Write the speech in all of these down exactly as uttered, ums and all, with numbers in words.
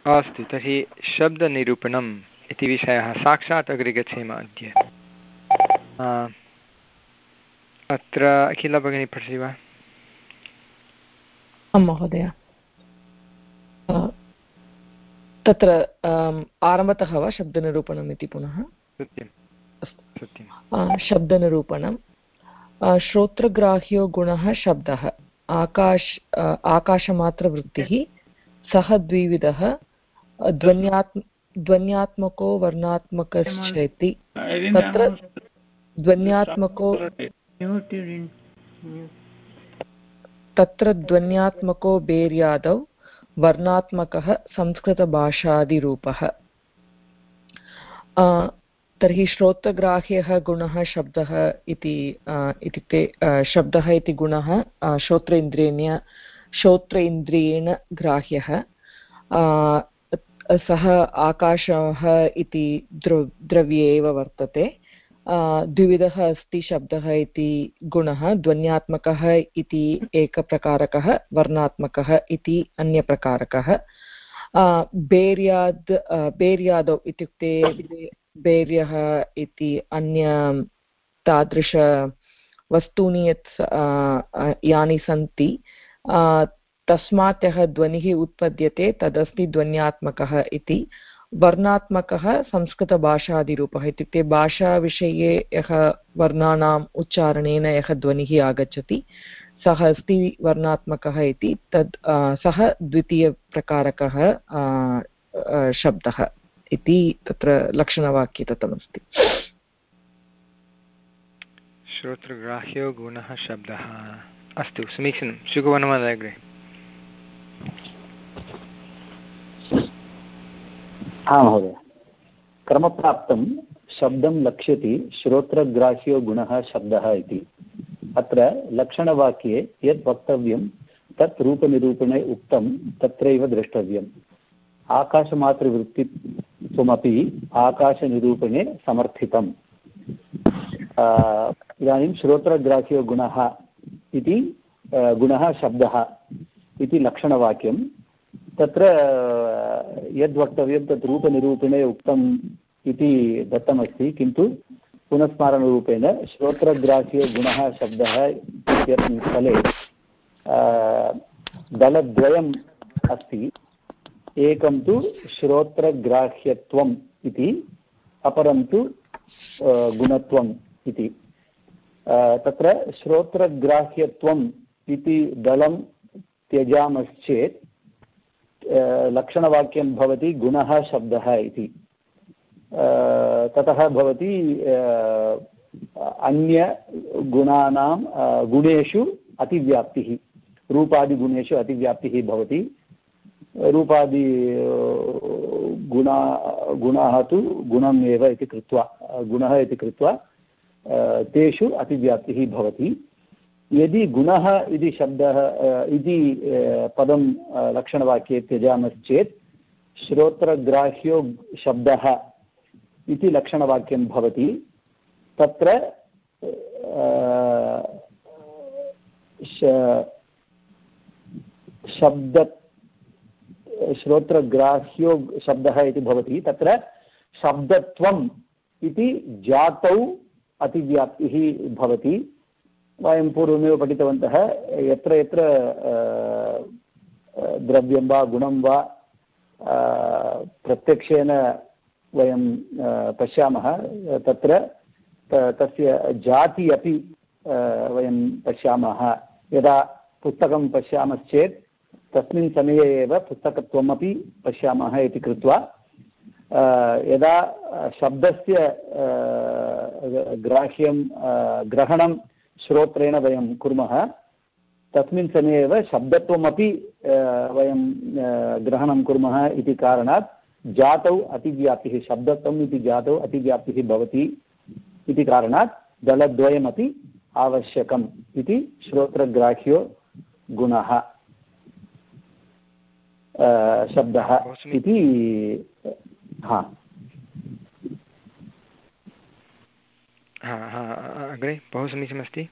अस्तु, तर्हि शब्दनिरूपणम् इति विषयः साक्षात् अग्रे गच्छेम अद्य। अत्र अखिला भगिनी पठति वा? आं महोदय। तत्र आरम्भतः वा शब्दनिरूपणम् इति पुनः? सत्यं सत्यं। शब्दनिरूपणं श्रोत्रग्राह्यो गुणः शब्दः आकाश आकाशमात्रवृत्तिः सः द्विविधः ध्वन्यात्म ध्वन्यात्मको वर्णात्मकश्चेति तत्र ध्वन्यात्मको तत्र ध्वन्यात्मको बेर्यादौ वर्णात्मकः संस्कृतभाषादिरूपः। तर्हि श्रोत्रग्राह्यः गुणः शब्दः इति इत्युक्ते शब्दः इति गुणः श्रोत्रेन्द्रियेण श्रोत्रेन्द्रियेण ग्राह्यः। सः आकाशः इति द्रव द्रव्ये एव वर्तते। द्विविधः अस्ति शब्दः इति गुणः, ध्वन्यात्मकः इति एकप्रकारकः, वर्णात्मकः इति अन्यप्रकारकः। बेर्याद् बेर्यादौ इत्युक्ते बेर्यः इति अन्य तादृशवस्तूनि यत् यानि सन्ति तस्मात् यः ध्वनिः उत्पद्यते तदस्ति ध्वन्यात्मकः इति। वर्णात्मकः संस्कृतभाषादिरूपः इत्युक्ते भाषाविषये यः वर्णानाम् उच्चारणेन यः ध्वनिः आगच्छति सः अस्ति वर्णात्मकः इति। तद् सः द्वितीयप्रकारकः शब्दः इति तत्र लक्षणवाक्ये दत्तमस्ति। श्रोत्रग्राह्यो गुणः शब्दः। अस्तु, समीचीनं। शुभवनमहोदय अग्रे। हाँ महोदय, क्रमप्राप्तं शब्दं लक्ष्यति श्रोत्रग्राह्यो गुणः शब्दः इति। अत्र लक्षणवाक्ये यत् वक्तव्यं तत् रूपनिरूपणे उक्तं तत्रैव द्रष्टव्यम्। आकाशमात्रवृत्तित्वमपि आकाशनिरूपणे समर्थितम्। इदानीं श्रोत्रग्राह्यो गुणः इति गुणः शब्दः इति लक्षणवाक्यं। तत्र यद्वक्तव्यं तत् रूपनिरूपणे उक्तम् इति दत्तमस्ति, किन्तु पुनस्मारणरूपेण श्रोत्रग्राह्यो गुणः शब्दः इत्यस्मिन् स्थले दलद्वयम् अस्ति। एकं तु श्रोत्रग्राह्यत्वम् इति, अपरं तु गुणत्वम् इति। तत्र श्रोत्रग्राह्यत्वम् इति दलं त्यजामश्चेत् लक्षणवाक्यं भवति गुणः शब्दः इति। ततः भवति अन्यगुणानां गुणेषु अतिव्याप्तिः, रूपादिगुणेषु अतिव्याप्तिः भवति। रूपादि गुणा गुणाः तु गुणम् एव इति कृत्वा गुणः इति कृत्वा तेषु अतिव्याप्तिः भवति। यदि गुणः इति शब्दः इति पदं लक्षणवाक्ये त्यजामश्चेत् श्रोत्रग्राह्यो शब्दः इति लक्षणवाक्यं भवति। तत्र शब्द श्रोत्रग्राह्यो शब्दः इति भवति। तत्र शब्दत्वम् इति जातौ अतिव्याप्तिः भवति। वयं पूर्वमेव पठितवन्तः, यत्र यत्र द्रव्यं वा गुणं वा प्रत्यक्षेन वयं पश्यामः तत्र तस्य जाति अपि वयं पश्यामः। यदा पुस्तकं पश्यामश्चेत् तस्मिन् समये एव पुस्तकत्वमपि पश्यामः इति कृत्वा यदा शब्दस्य ग्राह्यं ग्रहणं श्रोत्रेण वयं कुर्मः तस्मिन् समये एव शब्दत्वमपि वयं ग्रहणं कुर्मः इति कारणात् जातौ अतिव्याप्तिः, शब्दत्वम् इति जातौ अतिव्याप्तिः भवति इति कारणात् दलद्वयमपि आवश्यकम् इति श्रोत्रग्राह्यो गुणः शब्दः इति। हा अग्रे बहु समीचीनमस्ति।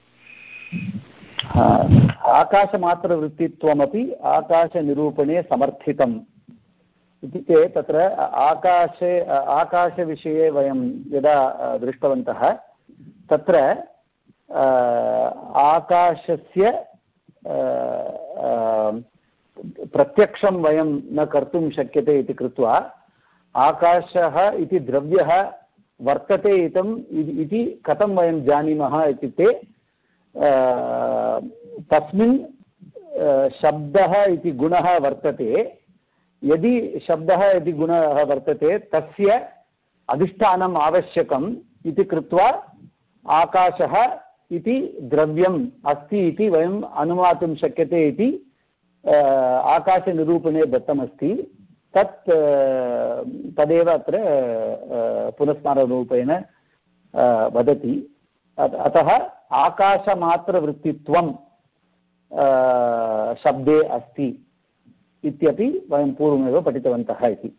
आकाशमात्रवृत्तित्वमपि आकाशनिरूपणे समर्थितम् इत्युक्ते तत्र आकाशे आकाशविषये वयं यदा दृष्टवन्तः तत्र आकाशस्य प्रत्यक्षं वयं न कर्तुं शक्यते इति कृत्वा आकाशः इति द्रव्यः वर्तते इदम् इति कथं वयं जानीमः इत्युक्ते तस्मिन् शब्दः इति गुणः वर्तते। यदि शब्दः यदि गुणः वर्तते तस्य अधिष्ठानम् आवश्यकम् इति कृत्वा आकाशः इति द्रव्यम् अस्ति इति वयम् अनुमातुं शक्यते इति आकाशनिरूपणे दत्तमस्ति। तत् तदेव अत्र पुनस्माररूपेण वदति। अतः आकाशमात्रवृत्तित्वं शब्दे अस्ति इत्यपि वयं पूर्वमेव पठितवन्तः इति।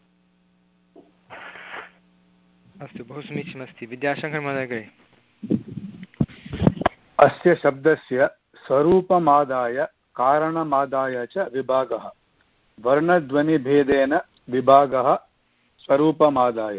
अस्तु, बहु समीचीनमस्ति। विद्याशङ्कर महोदय, अस्य शब्दस्य स्वरूपमादाय कारणमादाय च विभागः। वर्णध्वनिभेदेन विभागः स्वरूपमादाय।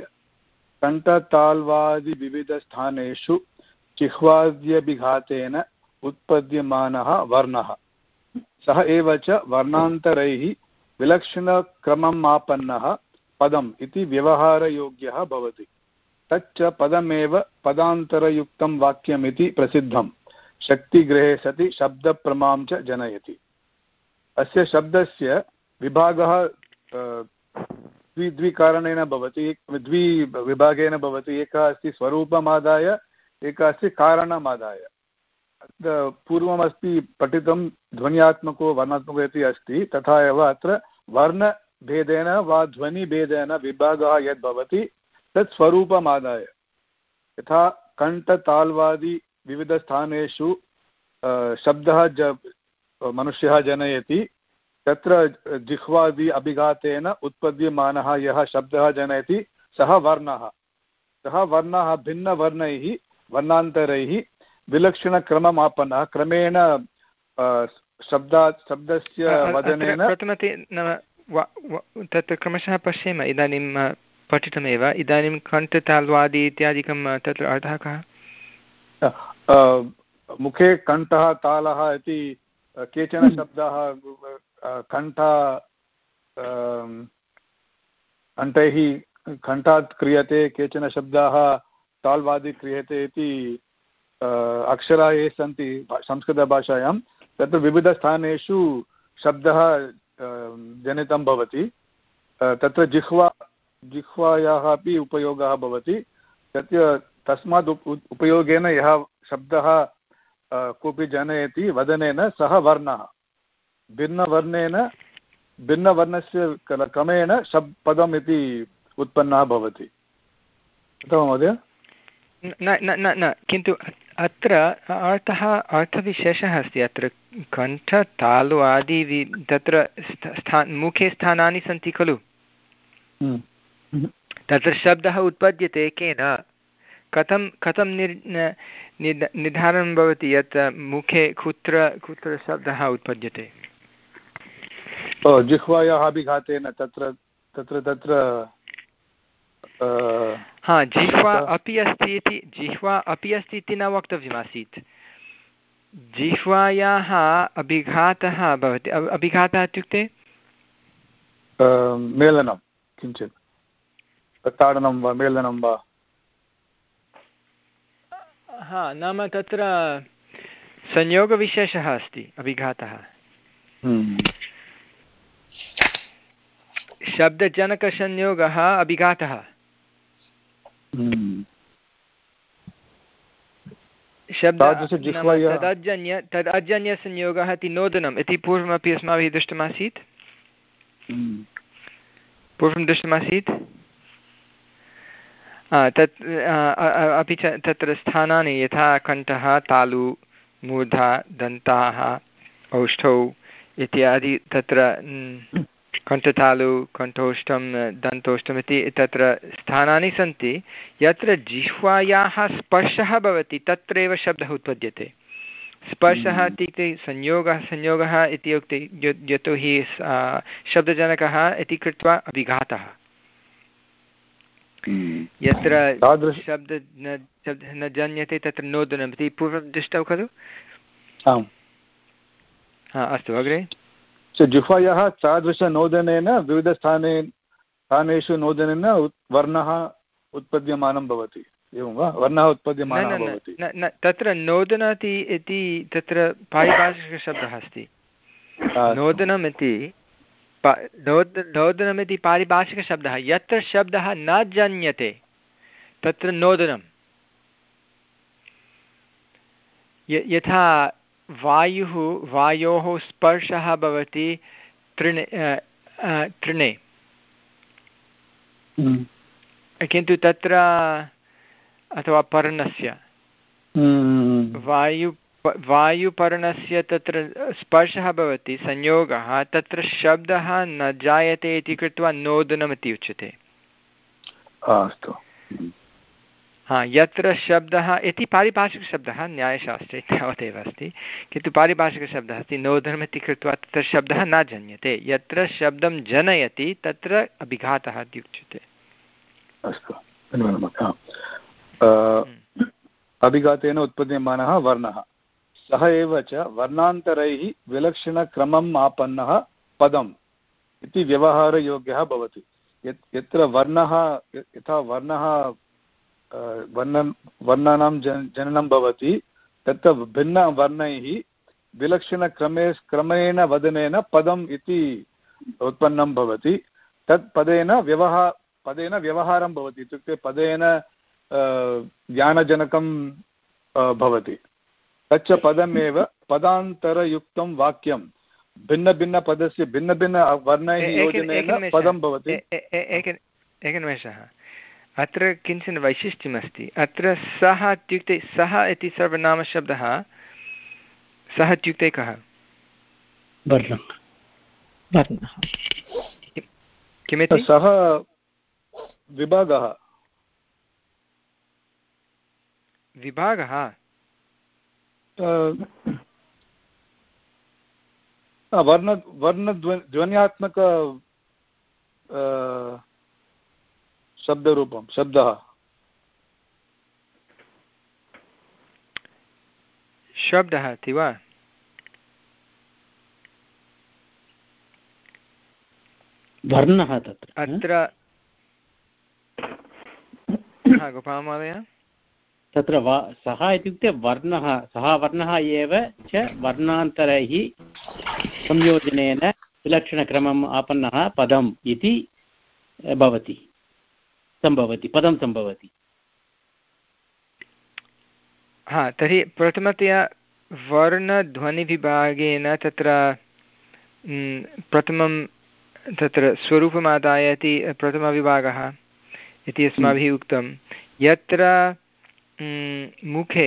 कण्ठताल्वादिविविधस्थानेषु जिह्वाद्यभिघातेन उत्पद्यमानः वर्णः सः एव च वर्णान्तरैः विलक्षणक्रममापन्नः पदम् इति व्यवहारयोग्यः भवति। तच्च पदमेव पदान्तरयुक्तं वाक्यमिति प्रसिद्धं। शक्तिग्रहे सति शब्दप्रमां च जनयति। अस्य शब्दस्य विभागः द्वि द्विकारणेन भवति, द्विविभागेन भवति। एकः अस्ति स्वरूपमादाय, एकः अस्ति कारणमादाय। पूर्वमस्ति पठितं ध्वन्यात्मको वर्णात्मको इति अस्ति, तथा एव अत्र वर्णभेदेन वा ध्वनिभेदेन विभागः यद् भवति तत् स्वरूपमादाय। यथा कण्ठताल्वादि विविधस्थानेषु शब्दः ज मनुष्यः जनयति, तत्र जिह्वादि अभिघातेन उत्पद्यमानः यः शब्दः जनयति सः वर्णः। सः वर्णः भिन्नवर्णैः वर्णान्तरैः विलक्षणक्रममापन्नः क्रमेण शब्दात् शब्दस्य वदनेन। प्रथमते तत्र क्रमशः पश्येम। इदानीं पठितमेव। इदानीं कण्ठताल्वादि इत्यादिकं तत्र अर्थः कः? मुखे कण्ठः तालः इति केचन शब्दाः कण्ठ कण्ठैः कण्ठात् क्रियते, केचन शब्दाः ताल्वादि क्रियते इति अक्षराः ये सन्ति संस्कृतभाषायां तत्र विविधस्थानेषु शब्दः जनितं भवति। तत्र जिह्वा जिह्वायाः अपि उपयोगः भवति। तस्य तस्मात् उपयोगेन यः शब्दः कोऽपि जनयति वदनेन सः वर्णः। भिन्नवर्णेन भिन्नवर्णस्य क्रमेण शब् पदम् इति उत्पन्नः भवति। अथवा महोदय न न न न किन्तु अत्र अर्थः अर्थविशेषः अस्ति। अत्र कण्ठ तालु आदि तत्र स्था मुखे स्थानानि सन्ति खलु। तत्र शब्दः उत्पद्यते केन? कथं कथं निर् निर्धारणं भवति यत् मुखे कुत्र कुत्र शब्दः उत्पद्यते? जिह्वायाः अभिघातेन तत्र तत्र तत्र हा, जिह्वा अपि अस्ति इति जिह्वा अपि अस्ति इति न वक्तव्यमासीत्। जिह्वायाः अभिघातः भवति। अभिघातः इत्युक्ते मेलनं, किञ्चित् ताडनं वा मेलनं वा। हा, नाम तत्र संयोगविशेषः अस्ति अभिघातः। शब्दजनकसंयोगः अभिघातः। शब्द तदजन्य तदजन्यसंयोगः इति नोदनम् इति पूर्वमपि अस्माभिः दृष्टमासीत्। पूर्वं दृष्टमासीत् तत् अपि च तत्र स्थानानि यथा कण्ठः, तालु, मूर्धा, दन्ताः, औष्ठौ इत्यादि तत्र कण्ठतालु, कण्ठोष्ठं, दन्तोष्ठम् इति तत्र स्थानानि सन्ति। यत्र जिह्वायाः स्पर्शः भवति तत्रैव शब्दः उत्पद्यते। स्पर्शः इत्युक्ते संयोगः संयोगः इत्युक्ते यतोहि शब्दजनकः इति कृत्वा अभिघातः यत्र शब्द न शब्दः न जन्यते तत्र नोदनम् इति पूर्वं दृष्टौ खलु आम् हा अस्तु अग्रे जिह्वायाः तादृशनोदनेन विविधस्थाने स्थानेषु नोदनेन वर्णः उत्पद्यमानं भवति एवं वा वर्णः उत्पद्यमानः भवति न तत्र नोदनति इति तत्र पारिभाषिकशब्दः अस्ति नोदनम् इति नोद नोदनमिति पारिभाषिकशब्दः यत्र शब्दः न जन्यते तत्र नोदनं यथा वायुः वायोः स्पर्शः भवति तृणे तृणे किन्तु तत्र अथवा पर्णस्य वायु वायुपर्णस्य तत्र स्पर्शः भवति संयोगः तत्र शब्दः न जायते इति कृत्वा नोदनमिति उच्यते अस्तु हा यत्र शब्दः इति पारिभाषिकशब्दः न्यायशास्त्रे तावदेव अस्ति किन्तु पारिभाषिकशब्दः अस्ति नोदनमिति कृत्वा तत्र शब्दः न जन्यते यत्र शब्दं जनयति तत्र अभिघातः इति उच्यते अस्तु अभिघातेन उत्पद्यमानः वर्णः सः एव च वर्णान्तरैः विलक्षणक्रमम् आपन्नः पदम् इति व्यवहारयोग्यः भवति यत्र वर्णः यथा वर्णः वर्ण वर्णानां जन जननं भवति तत्र भिन्नवर्णैः विलक्षणक्रमे क्रमेण वदनेन पदम् इति उत्पन्नं भवति तत् पदेन व्यवहार पदेन व्यवहारं भवति इत्युक्ते पदेन ज्ञानजनकं भवति तच्च पदमेव पदान्तरयुक्तं वाक्यं भिन्नभिन्नपदस्य भिन्नभिन्नवर्णैः योजनेन पदं भवति एकनिमेषः अत्र किञ्चन वैशिष्ट्यमस्ति अत्र सः इत्युक्ते सः इति सर्वनामशब्दः सः इत्युक्ते कः किमिति सः विभागः विभागः वर्ण वर्णध्वन्यात्मक शब्दरूपं शब्दः शब्दः अस्ति वा वर्णः तत्र अत्र गोपालमहोदय तत्र वा सः इत्युक्ते वर्णः सः वर्णः एव च वर्णान्तरैः संयोजनेन विलक्षणक्रमम् आपन्नः पदम् इति भवति सम्भवति पदं सम्भवति हा तर्हि प्रथमतया वर्णध्वनिविभागेन तत्र प्रथमं तत्र स्वरूपमादाय इति प्रथमविभागः इति अस्माभिः उक्तं यत्र मुखे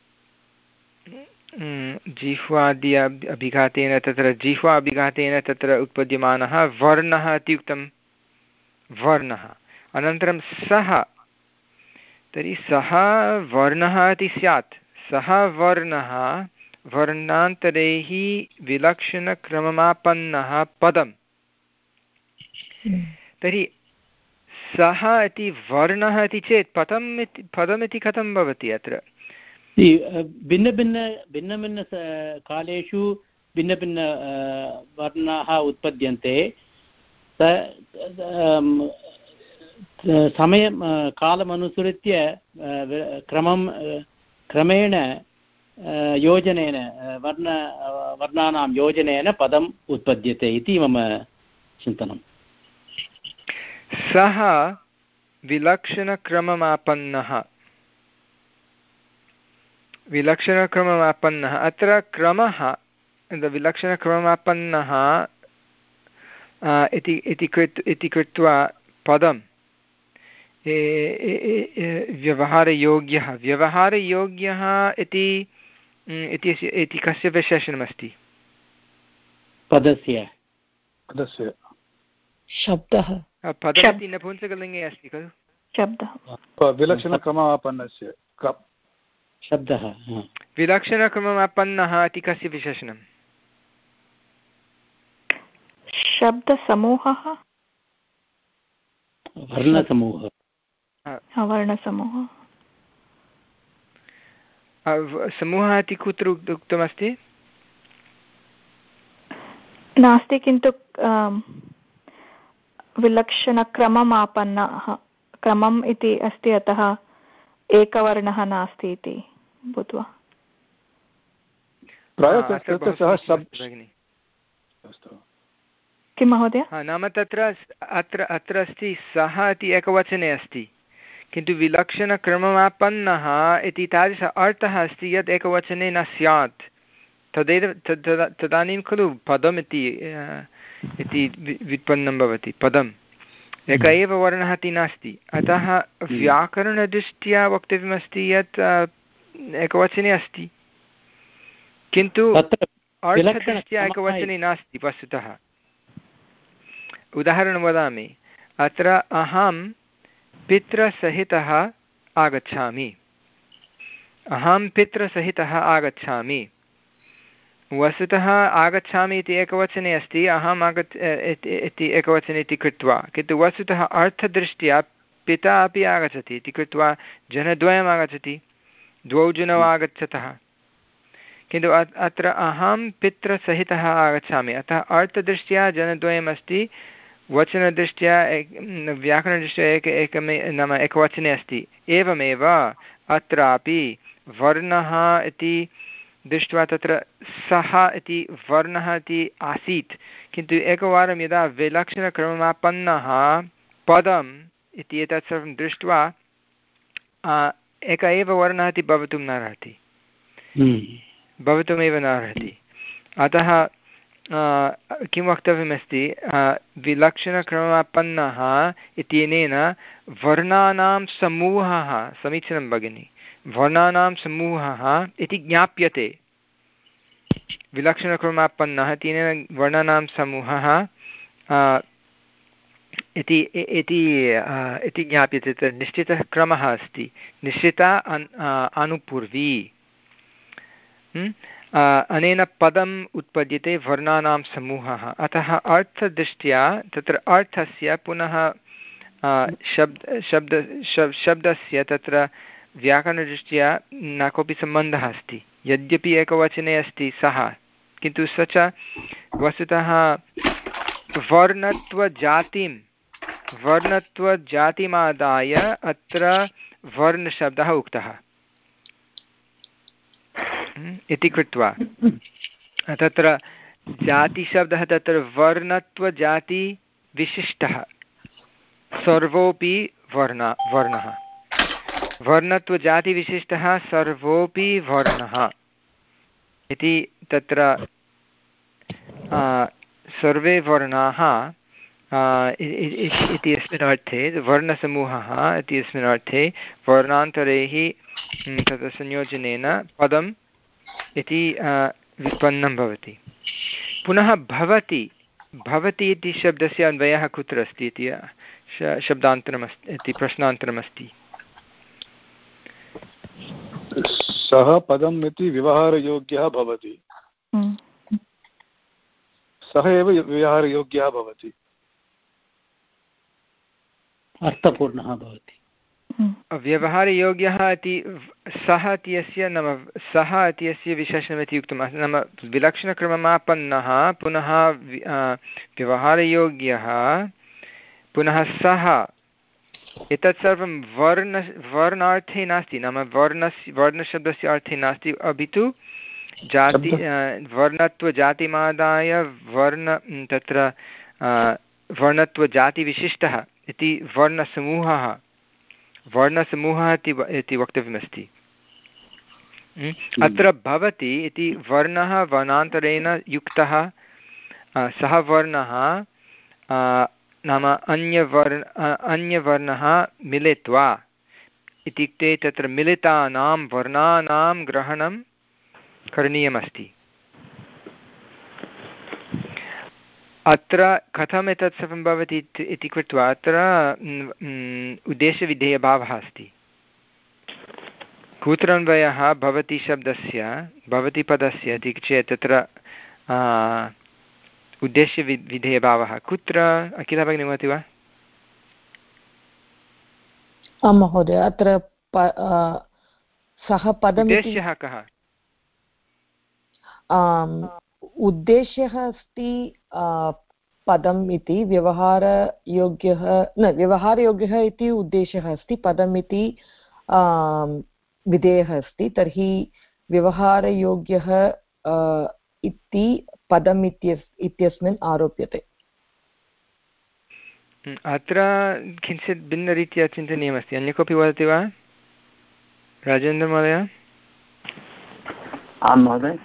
जिह्वादि अभिघातेन तत्र जिह्वा अभिघातेन तत्र उत्पद्यमानः वर्णः इत्युक्तं वर्णः अनन्तरं सः तर्हि सः वर्णः इति स्यात् सः वर्णः वर्णान्तरैः विलक्षणक्रममापन्नः पदं तर्हि सः इति वर्णः इति चेत् पदम् इति पदमिति कथं भवति अत्र भिन्नभिन्न भिन्नभिन्न कालेषु भिन्नभिन्न वर्णाः उत्पद्यन्ते समयं कालमनुसृत्य क्रमं क्रमेण योजनेन वर्ण वर्णानां योजनेन पदम् उत्पद्यते इति मम चिन्तनं सः विलक्षणक्रममापन्नः विलक्षणक्रममापन्नः अत्र क्रमः विलक्षणक्रममापन्नः इति इति कृत् इति कृत्वा पदं व्यवहारयोग्यः व्यवहारयोग्यः इति इति कस्य विशेषणमस्ति पदस्य पदस्य शब्दः पदमिति नपुंसकलिङ्गे अस्ति खलु शब्दः विलक्षणक्रमापन्नस्य शब्दः विलक्षणक्रममापन्नः इति कस्य विशेषणं? शब्दसमूहः वर्णसमूहः वर्णसमूहः समूहः इति कुत्र उक्तमस्ति? नास्ति, किन्तु विलक्षणक्रममापन्नः क्रमम् इति अस्ति, अतः एकवर्णः नास्ति इति भूत्वा किं महोदय? नाम तत्र अत्र अत्र अस्ति सः इति एकवचने अस्ति, किन्तु विलक्षणक्रममापन्नः इति तादृश अर्थः अस्ति यत् एकवचने न स्यात्। तदेव तदानीं खलु पदम् इति इति व्युत्पन्नं भवति। पदम् एक एव वर्णः इति नास्ति, अतः व्याकरणदृष्ट्या वक्तव्यमस्ति यत् एकवचने अस्ति, किन्तु अर्थदृष्ट्या एकवचने नास्ति वस्तुतः। उदाहरणं वदामि, अत्र अहं पितृसहितः आगच्छामि, अहं पितृसहितः आगच्छामि। वस्तुतः आगच्छामि इति एकवचने अस्ति, अहम् आगच्छ इति एकवचने इति कृत्वा, किन्तु वस्तुतः अर्थदृष्ट्या पिता अपि आगच्छति इति कृत्वा जनद्वयम् आगच्छति, द्वौ जनौ आगच्छतः, किन्तु अत्र अहं पितृसहितः आगच्छामि, अतः अर्थदृष्ट्या जनद्वयम् अस्ति, वचनदृष्ट्या व्याकरणदृष्ट्या एक एकमे नाम एकवचने अस्ति। एवमेव अत्रापि वर्णः इति दृष्ट्वा तत्र सः इति वर्णः इति आसीत्, किन्तु एकवारं यदा विलक्षणक्रममापन्नः पदम् इति एतत् सर्वं दृष्ट्वा एक एव वर्णः इति भवितुं न अर्हति, भवितुमेव न अर्हति। अतः किं वक्तव्यमस्ति, विलक्षणक्रममापन्नः इत्यनेन वर्णानां समूहः, समीचीनं भगिनि, वर्णानां समूहः इति ज्ञाप्यते। विलक्षणक्रममापन्नः इत्यनेन वर्णानां समूहः इति इति ज्ञाप्यते। तत् निश्चितः क्रमः अस्ति, निश्चिता अनुपूर्वी। अनेन पदम् उत्पद्यते वर्णानां समूहः, अतः अर्थदृष्ट्या तत्र अर्थस्य पुनः शब्द शब्द शब्दस्य तत्र व्याकरणदृष्ट्या न कोऽपि सम्बन्धः अस्ति, यद्यपि एकवचने अस्ति सः, किन्तु स च वस्तुतः वर्णत्वजातिं वर्णत्वजातिमादाय अत्र वर्णशब्दः उक्तः इति कृत्वा तत्र जातिशब्दः तत्र वर्णत्वजातिविशिष्टः, सर्वोऽपि वर्ण वर्णः वर्णत्वजातिविशिष्टः सर्वोऽपि वर्णः इति तत्र सर्वे वर्णाः इति अस्मिन् अर्थे वर्णसमूहः इति अस्मिन् अर्थे वर्णान्तरैः तत्र संयोजनेन पदम् इति व्युत्पन्नं भवति। पुनः भवति भवति इति शब्दस्य अन्वयः कुत्र अस्ति इति शब्दान्तरमस्ति इति प्रश्नान्तरमस्ति। सः पदम् इति व्यवहारयोग्यः भवति, सः एव व्यवहारयोग्यः भवति, अर्थपूर्णः भवति। व्यवहारयोग्यः इति सः इत्यस्य नाम सः इत्यस्य विशेषणमिति उक्तम्, नाम विलक्षणक्रममापन्नः पुनः व्यवहारयोग्यः पुनः सः, एतत् सर्वं वर्ण वर्णार्थे नास्ति, नाम वर्णस्य वर्णशब्दस्य अर्थे नास्ति, अपि तु जाति वर्णत्वजातिमादाय वर्ण तत्र वर्णत्वजातिविशिष्टः इति वर्णसमूहः वर्णसमूहः इति वक्तव्यमस्ति। अत्र भवति इति वर्णः वर्णान्तरेण युक्तः, सः वर्णः नाम अन्यवर्ण अन्यवर्णः मिलित्वा, इत्युक्ते तत्र मिलितानां वर्णानां ग्रहणं करणीयमस्ति। अत्र कथम् एतत् सर्वं भवति इति कृत्वा अत्र उद्देशविधेयभावः अस्ति। कुत्रान्वयः भवति शब्दस्य भवति पदस्य इति चेत् तत्र उद्देश्यवि विधेयभावः कुत्र अखिला भगिनी वदति वा? आं महोदय अत्र सः पदम् उद्देश्यः कः? उद्देश्यः अस्ति पदम् इति व्यवहारयोग्यः न व्यवहारयोग्यः इति उद्देश्यः अस्ति पदम् इति विधेयः अस्ति तर्हि व्यवहारयोग्यः इति पदम् इत्यस्मिन् आरोप्यते। अत्र किञ्चित् भिन्नरीत्या चिन्तनीयमस्ति। अन्य कोऽपि वदति वा? राजेन्द्रमहोदय? आं महोदय।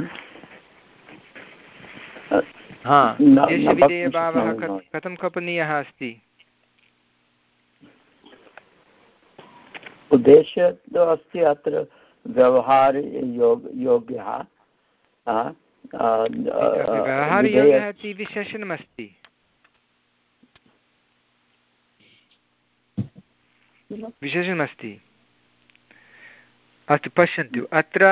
हा उद्देश्यविधेयभावः कथं कल्पनीयः अस्ति? उद्देश्यः अस्ति अत्र व्यवहारयोग्यः व्यवहारयोग्यः इति विशेषणमस्ति। विशेषणमस्ति अस्तु पश्यन्तु अत्र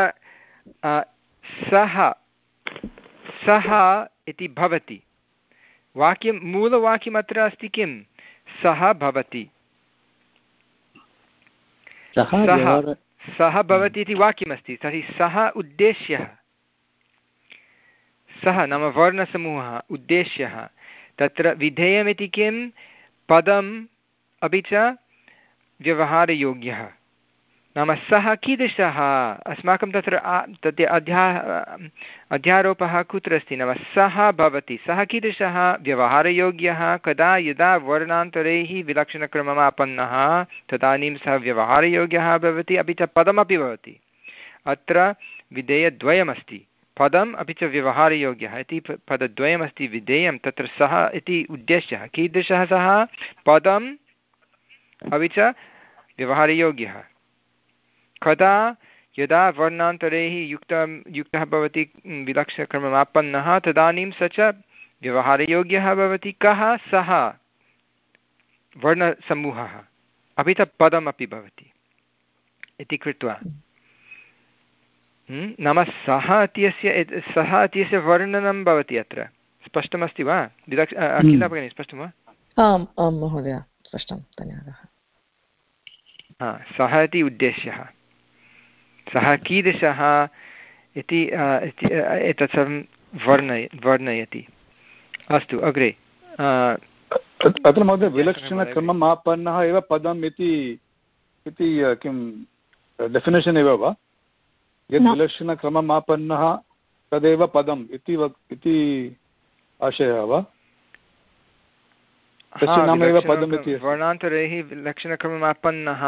सः सः इति भवति वाक्यं मूलवाक्यम् अत्र अस्ति किं सः भवति सः सः भवति इति वाक्यमस्ति तर्हि सः उद्देश्यः सः नाम वर्णसमूहः उद्देश्यः तत्र विधेयमिति किं पदम् अपि च व्यवहारयोग्यः नाम सः कीदृशः अस्माकं तत्र तत् अध्या अध्यारोपः कुत्र अस्ति नाम सः भवति सः कीदृशः व्यवहारयोग्यः कदा यदा वर्णान्तरैः विलक्षणक्रममापन्नः तदानीं सः व्यवहारयोग्यः भवति अपि च पदमपि भवति। अत्र विधेयद्वयमस्ति पदम् अपि च व्यवहारयोग्यः इति पदद्वयमस्ति विधेयं तत्र सः इति उद्देश्यः कीदृशः सः पदम् अपि च व्यवहारयोग्यः कदा यदा वर्णान्तरैः युक्तं युक्तः भवति विलक्षणक्रममापन्नः तदानीं स च व्यवहारयोग्यः भवति। कः सः वर्णसमूहः अपि च पदमपि भवति इति कृत्वा नाम सः इत्यस्य सः इत्यस्य वर्णनं भवति अत्र स्पष्टमस्ति वा? विलक्ष अखिला भगिनी स्पष्टं वा? आम् आं महोदय स्पष्टं धन्यवादः। हा सः इति उद्देश्यः सः कीदृशः इति एतत् सर्वं वर्णय वर्णयति। अस्तु अग्रे अत्र महोदय विलक्षणक्रमम् आपन्नः एव पदम् इति इति किं डेफिनेशन् एव वा? यद् विलक्षणक्रमम् आपन्नः तदेव पदम् इति इति आशयः वा? तस्य नाम एव पदम् इति वर्णान्तरैः विलक्षणक्रममापन्नः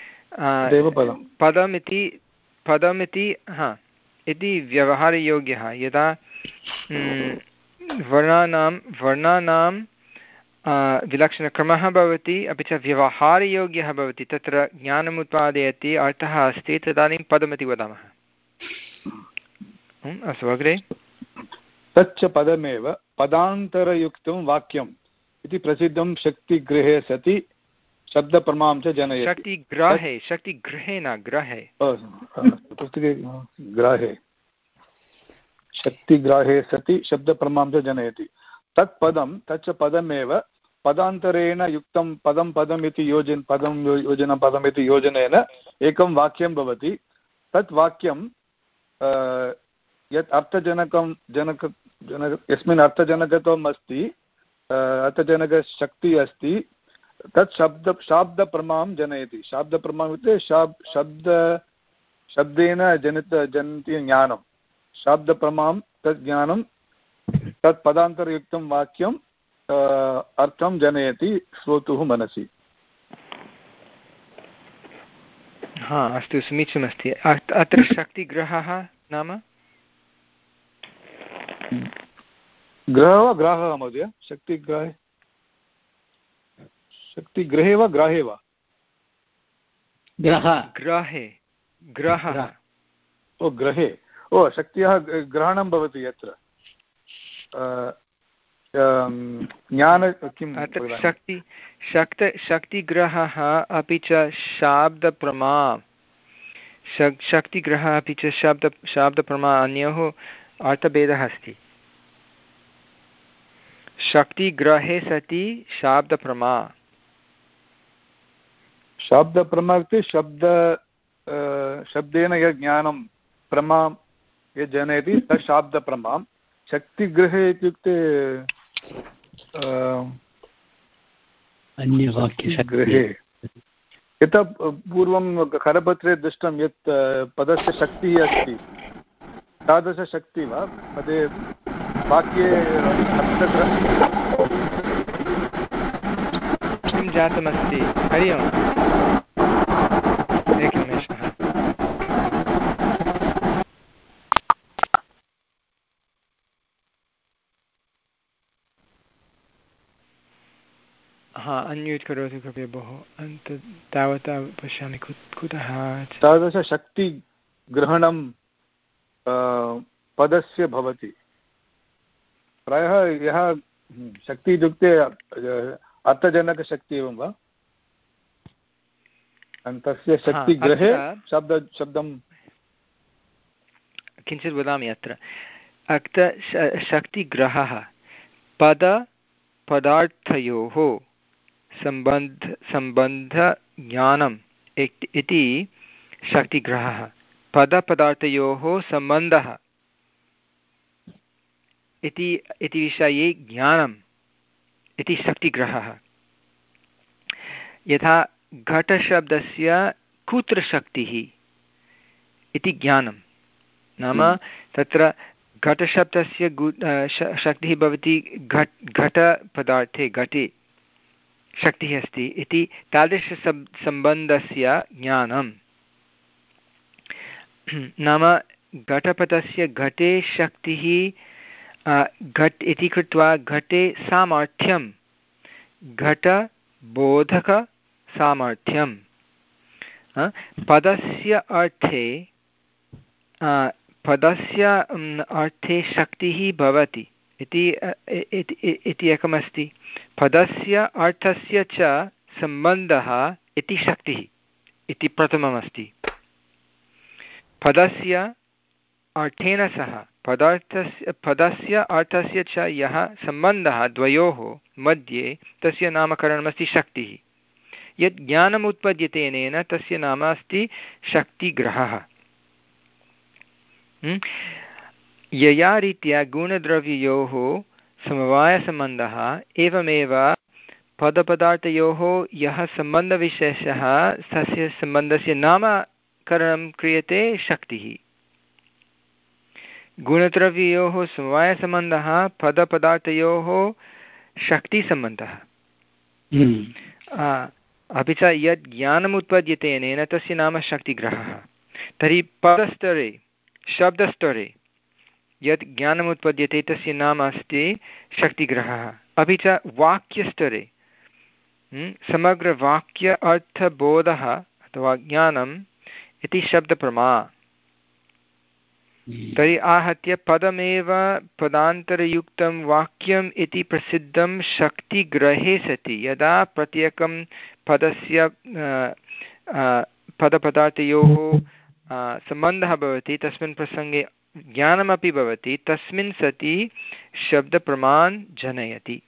पदम् इति पदम् इति हा इति व्यवहारयोग्यः यदा वर्णानां वर्णानां विलक्षणक्रमः भवति अपि च व्यवहारयोग्यः भवति तत्र ज्ञानम् उत्पादयति अर्थः अस्ति तदानीं पदमिति वदामः। अस्तु अग्रे तच्च पदमेव पदान्तरयुक्तं वाक्यम् इति प्रसिद्धं शक्तिगृहे सति शब्दप्रमां च जनयति। शक्तिग्राहे शक्तिगृहे न ग्रहे पुस्तके ग्राहे शक्तिग्राहे सति शब्दप्रमां च जनयति। तत् पदं तच्च पदमेव पदान्तरेण युक्तं पदं पदम् इति योजन पदं योजनं पदम् इति योजनेन एकं वाक्यं भवति। तत् वाक्यं यत् अर्थजनकं जनक जनक यस्मिन् अर्थजनकत्वम् अस्ति अर्थजनकशक्तिः अस्ति तत् शब्द शाब्दप्रमां जनयति। शाब्दप्रमाम् इत्युक्ते शाब् शब्द शब्देन जनित जनति ज्ञानं शाब्दप्रमां तत् ज्ञानं तत् पदान्तरयुक्तं वाक्यं अर्थं जनयति श्रोतुः मनसि। हा अस्तु समीचीनमस्ति। अत्र शक्तिग्रहः नाम ग्रहः वा ग्राहः महोदय? शक्तिग्राहे शक्तिग्रहे वा ग्राहे वा? ग्रह ग्राहे ग्रहः ओ ग्रहे ओ शक्त्याः ग्रहणं भवति यत्र ज्ञान किम् अत्र शक्ति शक्त शक्तिग्रहः अपि च शाब्दप्रमा शक् शक्तिग्रहः अपि च शब्द शब्दप्रमा अन्योः अर्थभेदः अस्ति। शक्तिग्रहे सति शाब्दप्रमा शाब्दप्रमा इत्युक्ते शब्द शब्देन यत् ज्ञानं प्रमा यत् जनयति तत् शाब्दप्रमा। शक्तिग्रहे इत्युक्ते गृहे यतः पूर्वं करपत्रे दृष्टं यत् पदस्य शक्तिः अस्ति तादृशशक्तिः वा पदे वाक्ये किं जातमस्ति? हरि ओम्, एकनिमेषः। हा, अन्म्यूट् करोतु कृपया भोः। अन्त तावता पश्यामि कुतः तादृशशक्तिग्रहणं पदस्य भवति। प्रायः यः शक्ति इत्युक्ते अर्थजनकशक्ति एवं वा? तस्य शक्तिग्रहे शब्द शब्दं किञ्चित् वदामि। अत्र अत्र शक्तिग्रहः पद पदार्थयोः सम्बन्ध सम्बन्धज्ञानम् इति शक्तिग्रहः। पदपदार्थयोः सम्बन्धः इति इति विषये ज्ञानम् इति शक्तिग्रहः। यथा घटशब्दस्य कुत्र शक्तिः इति ज्ञानं, नाम तत्र घटशब्दस्य शक्तिः भवति घट घटपदार्थे घटे शक्तिः अस्ति इति तादृश सम्बन्धस्य ज्ञानं। नाम घटपटस्य घटे शक्तिः घट इति कृत्वा घटे सामर्थ्यं घटबोधकसामर्थ्यं पदस्य अर्थे पदस्य अर्थे शक्तिः भवति इति एकमस्ति। पदस्य अर्थस्य च सम्बन्धः इति शक्तिः इति प्रथममस्ति। पदस्य अर्थेन सह पदार्थस्य पदस्य अर्थस्य च यः सम्बन्धः द्वयोः मध्ये तस्य नामकरणमस्ति शक्तिः। यत् ज्ञानम् उत्पद्यते अनेन तस्य नाम अस्ति शक्तिग्रहः। यया रीत्या गुणद्रव्ययोः समवायसम्बन्धः एवमेव पदपदार्थयोः यः सम्बन्धविशेषः तस्य सम्बन्धस्य नामकरणं क्रियते शक्तिः। गुणद्रव्ययोः समवायसम्बन्धः पदपदार्थयोः शक्तिसम्बन्धः। अपि च यत् ज्ञानम् उत्पद्यते अनेन तस्य नाम शक्तिग्रहः। तर्हि पदस्तरे शब्दस्तरे यत् ज्ञानम् उत्पद्यते तस्य नाम अस्ति शक्तिग्रहः। अपि च वाक्यस्तरे समग्रवाक्य अर्थबोधः अथवा ज्ञानम् इति शब्दप्रमा। तर्हि आहत्य पदमेव पदान्तरयुक्तं वाक्यम् इति प्रसिद्धं शक्तिग्रहे सति यदा प्रत्येकं पदस्य पदपदार्थयोः सम्बन्धः भवति तस्मिन् प्रसङ्गे ज्ञानमपि भवति तस्मिन् सति शब्दप्रमान् जनयति।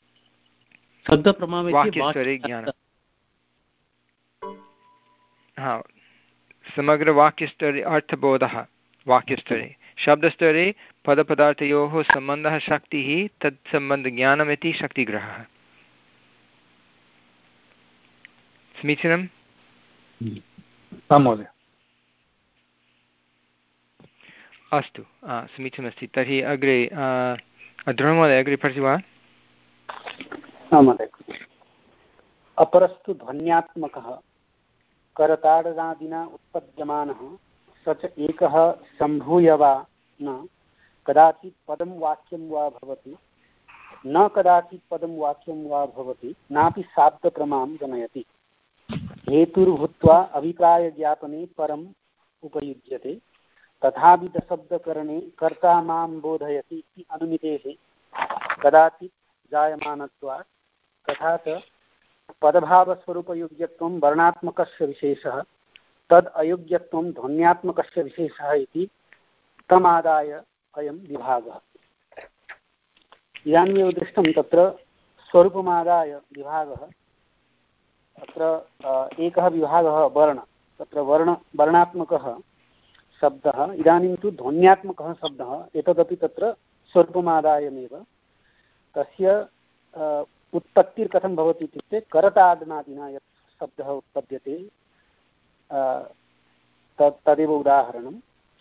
वाक्यस्तरे ज्ञानं हा समग्रवाक्यस्तरे अर्थबोधः वाक्यस्तरे। शब्दस्तरे पदपदार्थयोः सम्बन्धः शक्तिः तत् सम्बन्धज्ञानमिति शक्तिग्रहः। समीचीनम्? आं महोदय। अस्तु, समीचीनमस्ति। तर्हि अग्रे ध्रुवमहोदय अग्रे पठति वा? आं महोदय। अपरस्तु ध्वन्यात्मकः करताडनादिना उत्पद्यमानः स च एकः सम्भूय वा न कदाचित् पदं वाक्यं वा भवति न कदाचित् पदं वाक्यं वा भवति नापि शाब्दप्रमां जनयति। हेतुर्भूत्वा अभिप्रायज्ञापने परम् उपयुज्यते तथापि दशब्दकरणे कर्ता मां बोधयति इति अनुमितेः कदाचित् जायमानत्वात् तथा च पदभावस्वरूपयोग्यत्वं वर्णात्मकस्य विशेषः तद् अयोग्यत्वं ध्वन्यात्मकस्य विशेषः इति तमादाय अयं विभागः। इदानीमेव दृष्टं तत्र स्वरूपमादाय विभागः। अत्र एकः विभागः वर्ण, तत्र वर्ण वर्णात्मकः शब्दः, इदानीं तु ध्वन्यात्मकः शब्दः, एतदपि तत्र स्वरूपमादायमेव। तस्य उत्पत्तिर्कथं भवति इत्युक्ते करताडनादिना यत् शब्दः उत्पद्यते तत् तदेव उदाहरणं।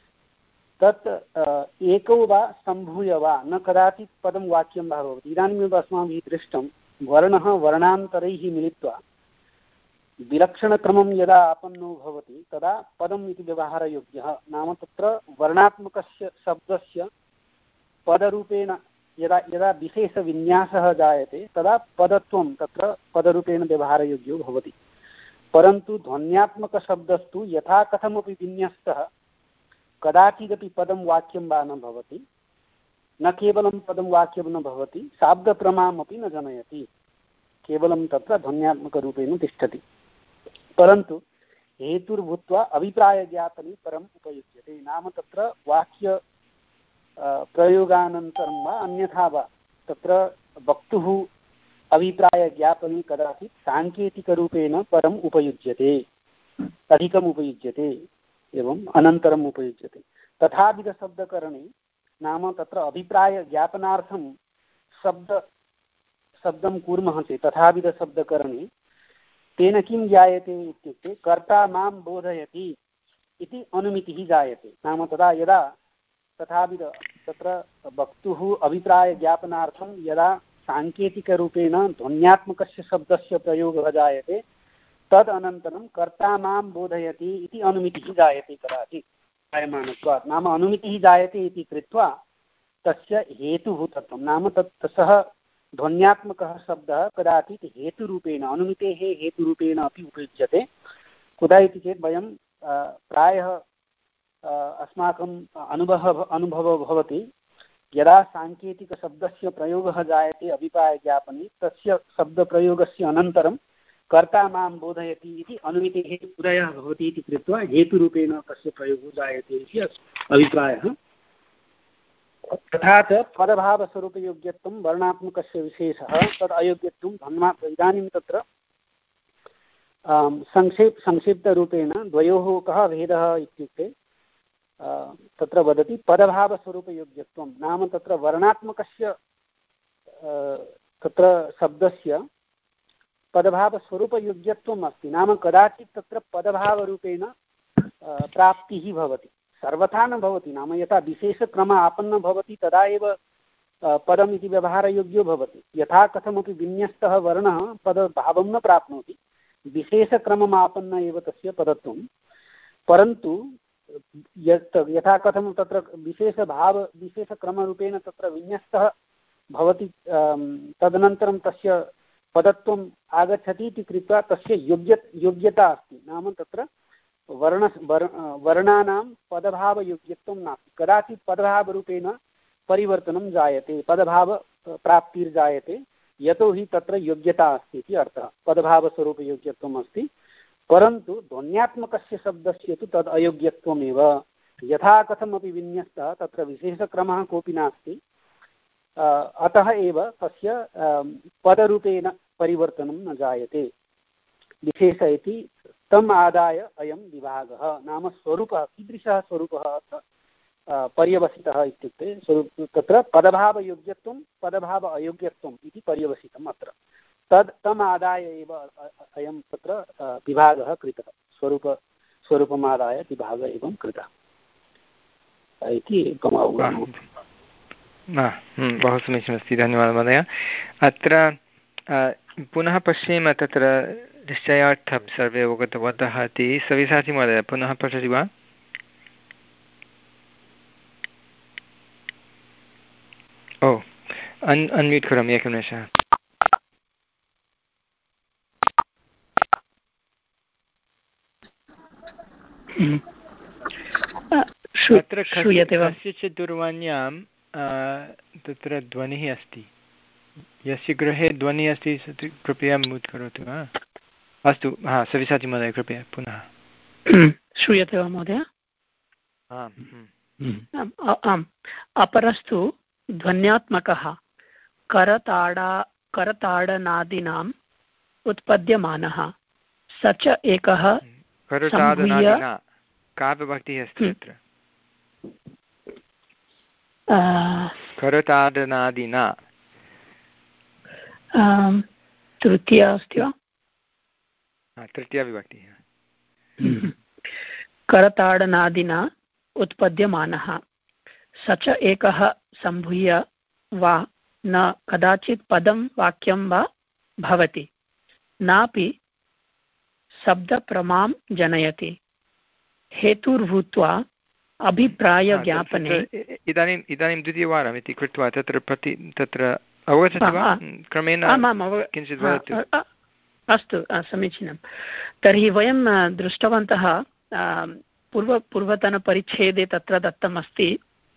तत् एकौ वा सम्भूय वा न कदाचित् पदं वाक्यं वा भवति। इदानीमेव अस्माभिः दृष्टं वर्णः वर्णान्तरैः मिलित्वा विलक्षणक्रमं यदा आपन्नो भवति तदा पदम् इति व्यवहारयोग्यः। नाम तत्र वर्णात्मकस्य शब्दस्य पदरूपेण यदा यदा विशेषविन्यासः जायते तदा पदत्वं तत्र पदरूपेण व्यवहारयोग्यो भवति। परन्तु ध्वन्यात्मकशब्दस्तु यथा कथमपि विन्यस्तः कदाचिदपि पदं वाक्यं वा न भवति। न केवलं पदं वाक्यं न भवति, शाब्दप्रमामपि न जनयति, केवलं तत्र ध्वन्यात्मकरूपेण तिष्ठति। परन्तु हेतुर्भूत्वा अभिप्रायज्ञापने परम् उपयुज्यते। नाम तत्र वाक्य प्रयोगानन्तरं वा अन्यथा वा तत्र वक्तुः अभिप्रायज्ञापने कदाचित् साङ्केतिकरूपेण परम् उपयुज्यते, अधिकम् उपयुज्यते, एवम् अनन्तरम् उपयुज्यते। तथाविधशब्दकरणे नाम तत्र अभिप्रायज्ञापनार्थं शब्द शब्दं कुर्मः चेत् तथाविधशब्दकरणे तेन किं जायते इत्युक्ते कर्ता मां बोधयति इति अनुमितिः जायते। नाम तदा यदा तथाविध तत्र वक्तुः अभिप्रायज्ञापनार्थं यदा साङ्केतिकरूपेण ध्वन्यात्मकस्य शब्दस्य प्रयोगः जायते तदनन्तरं कर्ता मां बोधयति इति अनुमितिः जायते कदाचित् जायमानत्वात्। नाम अनुमितिः जायते इति कृत्वा तस्य हेतुः तत्त्वं, नाम तत् सः ध्वन्यात्मकः शब्दः कदाचित् हेतुरूपेण अनुमितेः हेतुरूपेण अपि उपयुज्यते। कुतः इति चेत् वयं प्रायः अस्माकम् अनुभवः अनुभवः भवति यदा साङ्केतिकशब्दस्य प्रयोगः जायते अभिप्रायज्ञापने तस्य शब्दप्रयोगस्य अनन्तरं कर्ता मां बोधयति इति अनुमितेः उदयः भवति इति कृत्वा हेतुरूपेण तस्य प्रयोगो जायते इति अभिप्रायः। तथा च पदभावस्वरूपयोग्यत्वं वर्णात्मकस्य विशेषः तद् अयोग्यत्वं धन्मा। इदानीं तत्र संक्षेप संक्षिप्तरूपेण द्वयोः कः भेदः इत्युक्ते तत्र वदति पदभावस्वरूपयोग्यत्वं। नाम तत्र वर्णात्मकस्य तत्र शब्दस्य पदभावस्वरूपयोग्यत्वम् अस्ति। नाम कदाचित् तत्र पदभावरूपेण प्राप्तिः भवति, सर्वथा न भवति। नाम यथा विशेषक्रम आपन्न भवति तदा एव पदम् इति व्यवहारयोग्यो भवति। यथा कथमपि विन्यस्तः वर्णः पदभावं न प्राप्नोति, विशेषक्रमम् आपन्न एव तस्य पदत्वं। परन्तु यत् यथा कथं तत्र विशेषभाव विशेषक्रमरूपेण तत्र विन्यस्तः भवति तदनन्तरं तस्य पदत्वम् आगच्छति इति कृत्वा तस्य योग्य योग्यता अस्ति। नाम तत्र वर्ण वर्णानां पदभावयोग्यत्वं नास्ति। कदाचित् पदभावरूपेण परिवर्तनं जायते, पदभावप्राप्तिर्जायते, यतोहि तत्र योग्यता अस्ति इति अर्थः। पदभावस्वरूपयोग्यत्वम् अस्ति, परन्तु ध्वन्यात्मकस्य शब्दस्य तु तद् अयोग्यत्वमेव। यथा कथमपि विन्यस्तः तत्र विशेषक्रमः कोऽपि नास्ति, अतः एव तस्य पदरूपेण परिवर्तनं न जायते। विशेष इति तम् आदाय अयं विभागः। नाम स्वरूपः कीदृशः स्वरूपः पर्यवसितः इत्युक्ते स्वरूप तत्र पदभावयोग्यत्वं पदभाव अयोग्यत्वम् इति पर्यवसितम् अत्र। तद् तम् आदाय एव अयं तत्र विभागः कृतः। स्वरूप स्वरूपमादाय विभागः एवं कृतः इति एकम् अवगमनम्। बहु समीचीनमस्ति, धन्यवादः महोदय। अत्र पुनः पश्येम, तत्र निश्चयार्थं सर्वे अवगतवन्तः इति। सव्यसाची महोदय पुनः पठति वा? ओ अन् अन्म्यूट् करोमि, एकं निमेषः। अत्र कस्यचित् दूरवाण्यां तत्र ध्वनिः अस्ति, यस्य गृहे ध्वनिः अस्ति कृपया म्यूट् करोतु वा। अस्तु, हा सव्यसाची महोदय कृपया पुनः। श्रूयते वा महोदय? आम्। अपरस्तु ध्वन्यात्मकः करताडा करताडनादीनाम् उत्पद्यमानः स च एकः करताडनादिना का विभक्तिः अस्ति अत्र? करताडनादिना तृतीया अस्ति वा? तृतीया विभक्तिः। करताडनादिना उत्पद्यमानः स च एकः सम्भूय वा न कदाचित् पदं वाक्यं वा भवति नापि शब्दप्रमां जनयति हेतुर्भूत्वा अभिप्रायज्ञापने। इदानीम् इदानीं द्वितीयवारम् इति कृत्वा तत्र प्रति तत्र अवगच्छति वा? क्रमेण किञ्चित् वदतु। अस्तु, समीचीनं। तर्हि वयं दृष्टवन्तः पूर्व पूर्वतनपरिच्छेदे तत्र दत्तमस्ति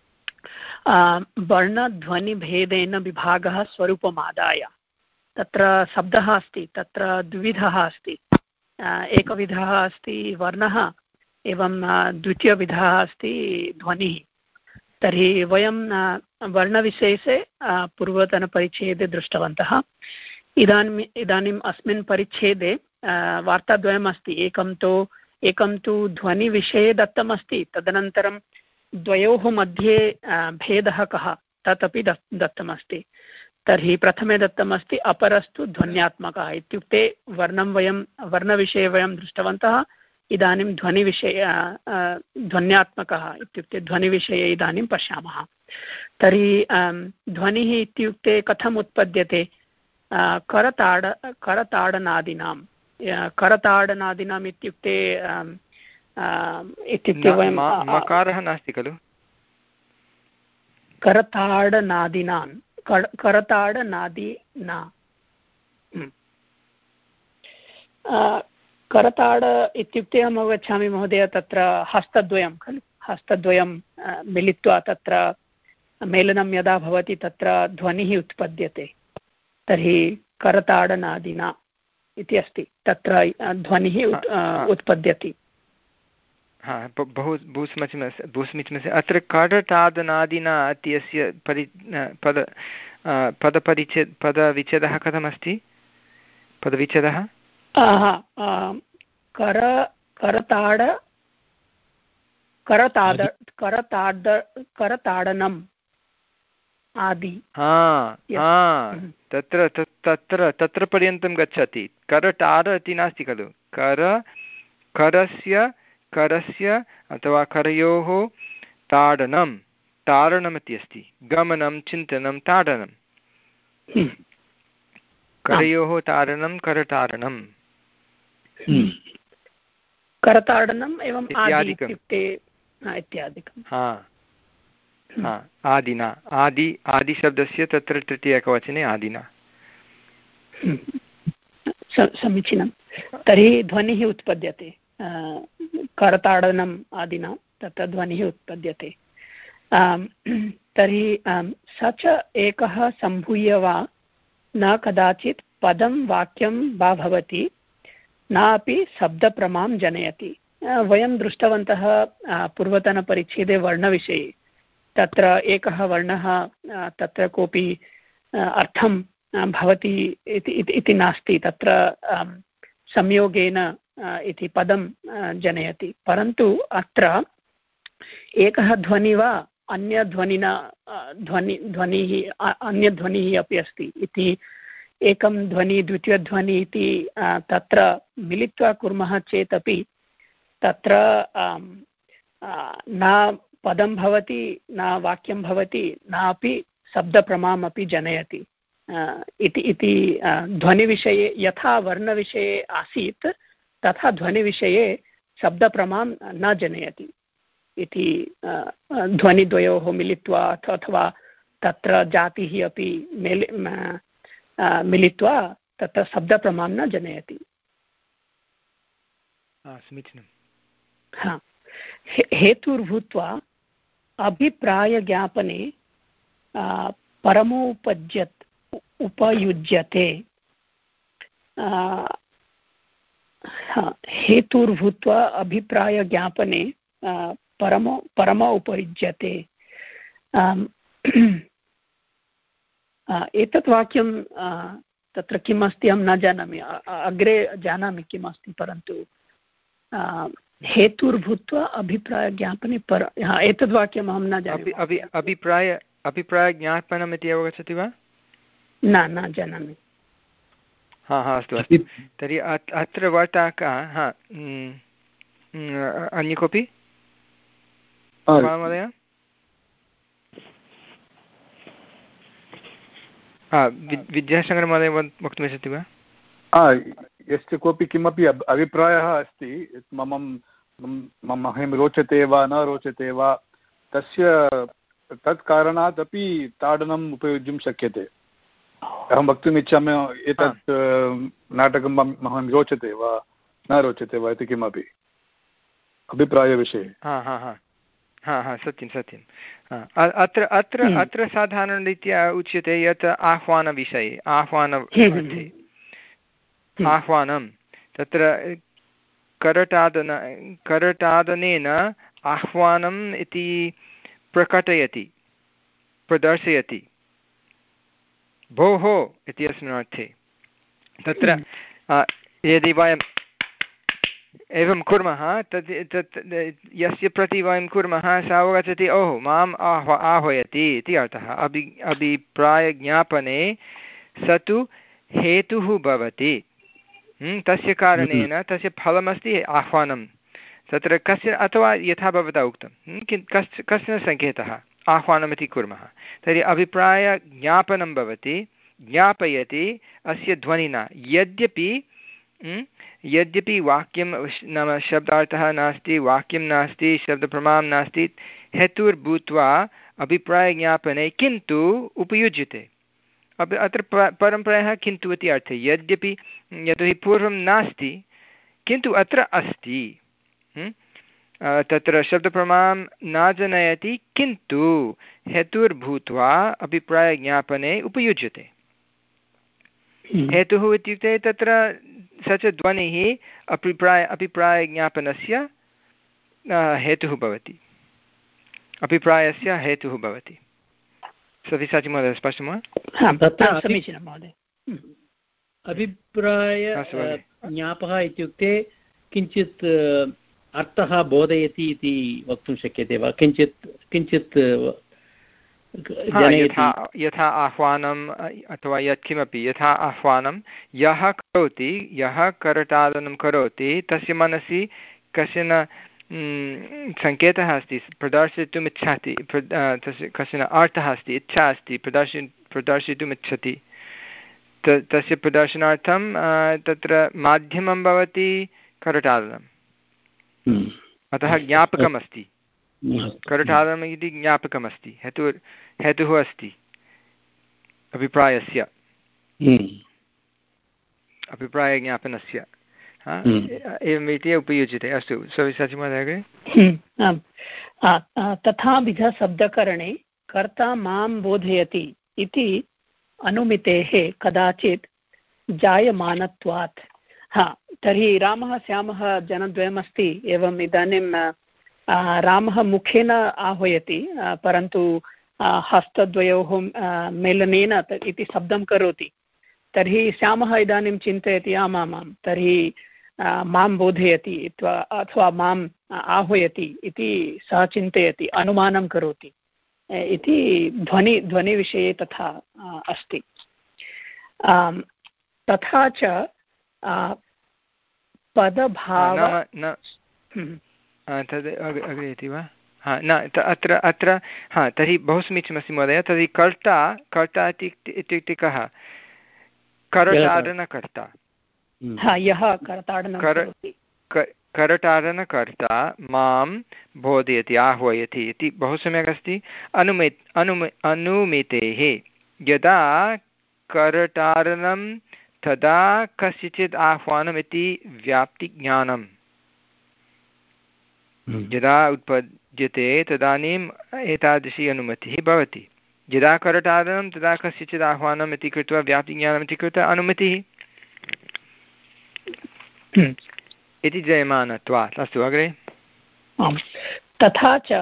वर्णध्वनिभेदेन विभागः स्वरूपमादाय। तत्र शब्दः अस्ति, तत्र द्विविधः अस्ति। एकविधः अस्ति वर्णः, एवं द्वितीयविधः अस्ति ध्वनिः। तर्हि वयं वर्णविशेषे पूर्वतनपरिच्छेदे दृष्टवन्तः। इदानीम् इदानीम् अस्मिन् परिच्छेदे वार्ताद्वयम् अस्ति। एकं तु एकं तु ध्वनिविषये दत्तमस्ति, तदनन्तरं द्वयोः मध्ये भेदः कः तदपि दत्तमस्ति। तर्हि प्रथमे दत्तमस्ति अपरस्तु ध्वन्यात्मकः, इत्युक्ते वर्णं वयं वर्णविषये वयं दृष्टवन्तः। इदानीं ध्वनिविषये ध्वन्यात्मकः इत्युक्ते ध्वनिविषये इदानीं पश्यामः। तर्हि ध्वनिः इत्युक्ते कथम् उत्पद्यते? करताड करताडनादीनां करताडनादीनाम् इत्युक्ते इत्युक्ते वयं मकारः नास्ति खलु? करताडनादीनां करताडनादीना करताड इत्युक्ते अहम् अवगच्छामि महोदय, तत्र हस्तद्वयं खलु, हस्तद्वयं मिलित्वा तत्र मेलनं यदा भवति तत्र ध्वनिः उत्पद्यते। तर्हि करताडनादिना इति अस्ति, तत्र ध्वनिः उत्पद्यते। हा, बहु बहु समीचीनं बहु समीचीनमस्ति। अत्र करताडनादिना इत्यस्य परि पद पदपरिच्छेद पदविच्छेदः कथमस्ति? पदविच्छेदः कर करताड करताड करताड करताडनम् आदि। हा हा, तत्र तत्र तत्र पर्यन्तं गच्छति। करताड इति नास्ति खलु? कर करस्य करस्य अथवा करयोः ताडनं ताडनमिति अस्ति। गमनं, चिन्तनं, ताडनं, करयोः ताडनं, करताडनं, करताडनम् एवं इत्युक्ते इत्यादिकं। हा हा, आदिना, आदि आदिशब्दस्य तत्र तृतीयकवचने आदिना। समीचीनं। तर्हि ध्वनिः उत्पद्यते करताडनम् आदिना, तत्र ध्वनिः उत्पद्यते। तर्हि स च एकः सम्भूय वा न कदाचित् पदं वाक्यं वा भवति नापि शब्दप्रमां जनयति। वयं दृष्टवन्तः पूर्वतनपरिच्छेदे वर्णविषये, तत्र एकः वर्णः तत्र कोऽपि अर्थं भवति इति नास्ति, तत्र संयोगेन इति पदं जनयति। परन्तु अत्र एकः ध्वनिः वा अन्यध्वनिना ध्वनि ध्वनिः अन्यध्वनिः अपि अस्ति इति, एकं ध्वनि द्वितीयध्वनि इति तत्र मिलित्वा कुर्मः चेदपि तत्र न पदं भवति, न वाक्यं भवति, नापि शब्दप्रमाम् अपि जनयति इति इति ध्वनिविषये यथा वर्णविषये आसीत् तथा ध्वनिविषये शब्दप्रमां न जनयति इति। ध्वनिद्वयोः मिलित्वा अथवा तत्र जातिः अपि मेलि मिलित्वा तत्र शब्दप्रमां न जनयति। समीचीनं। हा, हेतुर्भूत्वा अभिप्रायज्ञापने परमोपज्यत् उपयुज्यते। हेतुर्भूत्वा अभिप्रायज्ञापने परमो परम उपयुज्यते। एतत् वाक्यं तत्र किम् अस्ति अहं न जानामि, अग्रे जानामि किम् अस्ति, परन्तु हेतुर्भूत्वा अभिप्रायज्ञापने पर एतद् वाक्यम् अहं न जानामि। अभिप्राय अभिप्रायज्ञापनम् इति अवगच्छति वा? न न जानामि। हा हा अस्तु अस्तु, तर्हि अत्र वार्ताकः हा अन्य कोऽपि महोदय? विद्याशङ्करमहोदय वक्तुमिच्छति वा? यस्य कोऽपि किमपि अभिप्रायः अस्ति, मम मह्यं रोचते वा न रोचते वा, तस्य तत् कारणात् अपि ताडनम् उपयोक्तुं शक्यते। अहं वक्तुम् इच्छामि एतत् नाटकं मह्यं रोचते वा न रोचते वा इति किमपि अभिप्रायविषये। हा हा हा हा हा सत्यं सत्यं। अत्र अत्र अत्र साधारणरीत्या उच्यते यत् आह्वानविषये आह्वान आह्वानं तत्र करटादन करटादनेन आह्वानम् इति प्रकटयति प्रदर्शयति भोः इति अस्मिन् अर्थे। तत्र यदि वयम् एवं कुर्मः तत् तत् यस्य प्रति वयं कुर्मः सः अवगच्छति ओहो माम् आह्व आह्वयति इति अर्थः। अभि अभिप्रायज्ञापने स तु हेतुः भवति, तस्य कारणेन तस्य फलमस्ति आह्वानं। तत्र कस्य अथवा यथा भवता उक्तं किं कस्य कश्चन सङ्केतः आह्वानमिति कुर्मः तर्हि अभिप्रायज्ञापनं भवति, ज्ञापयति अस्य ध्वनिना। यद्यपि यद्यपि वाक्यं नाम शब्दार्थः नास्ति, वाक्यं नास्ति, शब्दप्रमाणं नास्ति, हेतुर्भूत्वा अभिप्रायज्ञापने किन्तु उपयुज्यते। अपि अत्र परम्परायाः किन्तु इति अर्थे, यद्यपि यतोहि पूर्वं नास्ति किन्तु अत्र अस्ति, तत्र शब्दप्रमाणं न जनयति किन्तु हेतुर्भूत्वा अभिप्रायज्ञापने उपयुज्यते। हेतुः इत्युक्ते तत्र स च ध्वनिः अभिप्राय अभिप्रायज्ञापनस्य हेतुः भवति, अभिप्रायस्य हेतुः भवति। सव्यसाची महोदय स्पष्टं वा? समीचीनं महोदय। अभिप्राय ज्ञापः इत्युक्ते किञ्चित् अर्थः बोधयति इति वक्तुं शक्यते वा? किञ्चित् किञ्चित् यथा यथा आह्वानम् अथवा यत्किमपि, यथा आह्वानं यः करोति, यः करटादनं करोति तस्य मनसि कश्चन सङ्केतः अस्ति, प्रदर्शयितुम् इच्छति, तस्य कश्चन अर्थः अस्ति, इच्छा अस्ति, प्रदर्शि प्रदर्शयितुम् इच्छति। तस्य प्रदर्शनार्थं तत्र माध्यमं भवति करटादनम्, अतः ज्ञापकमस्ति, करटादनम् इति ज्ञापकमस्ति, हेतुः हेतुः अस्ति अभिप्रायस्य, अभिप्रायज्ञापनस्य। एवमिति उपयुज्यते। अस्तु सव्यसाची महोदय। तथाविधशब्दकरणे कर्ता मां बोधयति इति अनुमितेः कदाचित् जायमानत्वात्। हा तर्हि रामः श्यामः जनद्वयमस्ति, एवम् इदानीं रामः मुखेन आह्वयति परन्तु हस्तद्वयोः मेलनेन इति शब्दं करोति। तर्हि श्यामः इदानीं चिन्तयति आमामां तर्हि मां बोधयति अथवा माम् आह्वयति इति सः चिन्तयति, अनुमानं करोति इति ध्वनि ध्वनिविषये तथा अस्ति। तथा च पदभाव तद् अग्रे इति वा? हा न अत्र अत्र हा तर्हि बहु समीचीनमस्ति महोदय। तर्हि कर्ता कर्ता इत्युक्ते कः? करटाडनकर्ता, यः करटाडनकर्ता मां बोधयति आह्वयति इति बहु सम्यक् अस्ति। अनुमे अनुमे अनुमितेः यदा करटाडनं तदा कस्यचित् आह्वानमिति व्याप्तिज्ञानं यदा उत्पद्यते तदानीम् एतादृशी अनुमतिः भवति। यदा करटाडनं तदा कस्यचित् आह्वानम् इति कृत्वा व्याप्तिज्ञानम् इति कृत्वा अनुमतिः। इति जयमानत्वात्। अस्तु अग्रे। आम् तथा च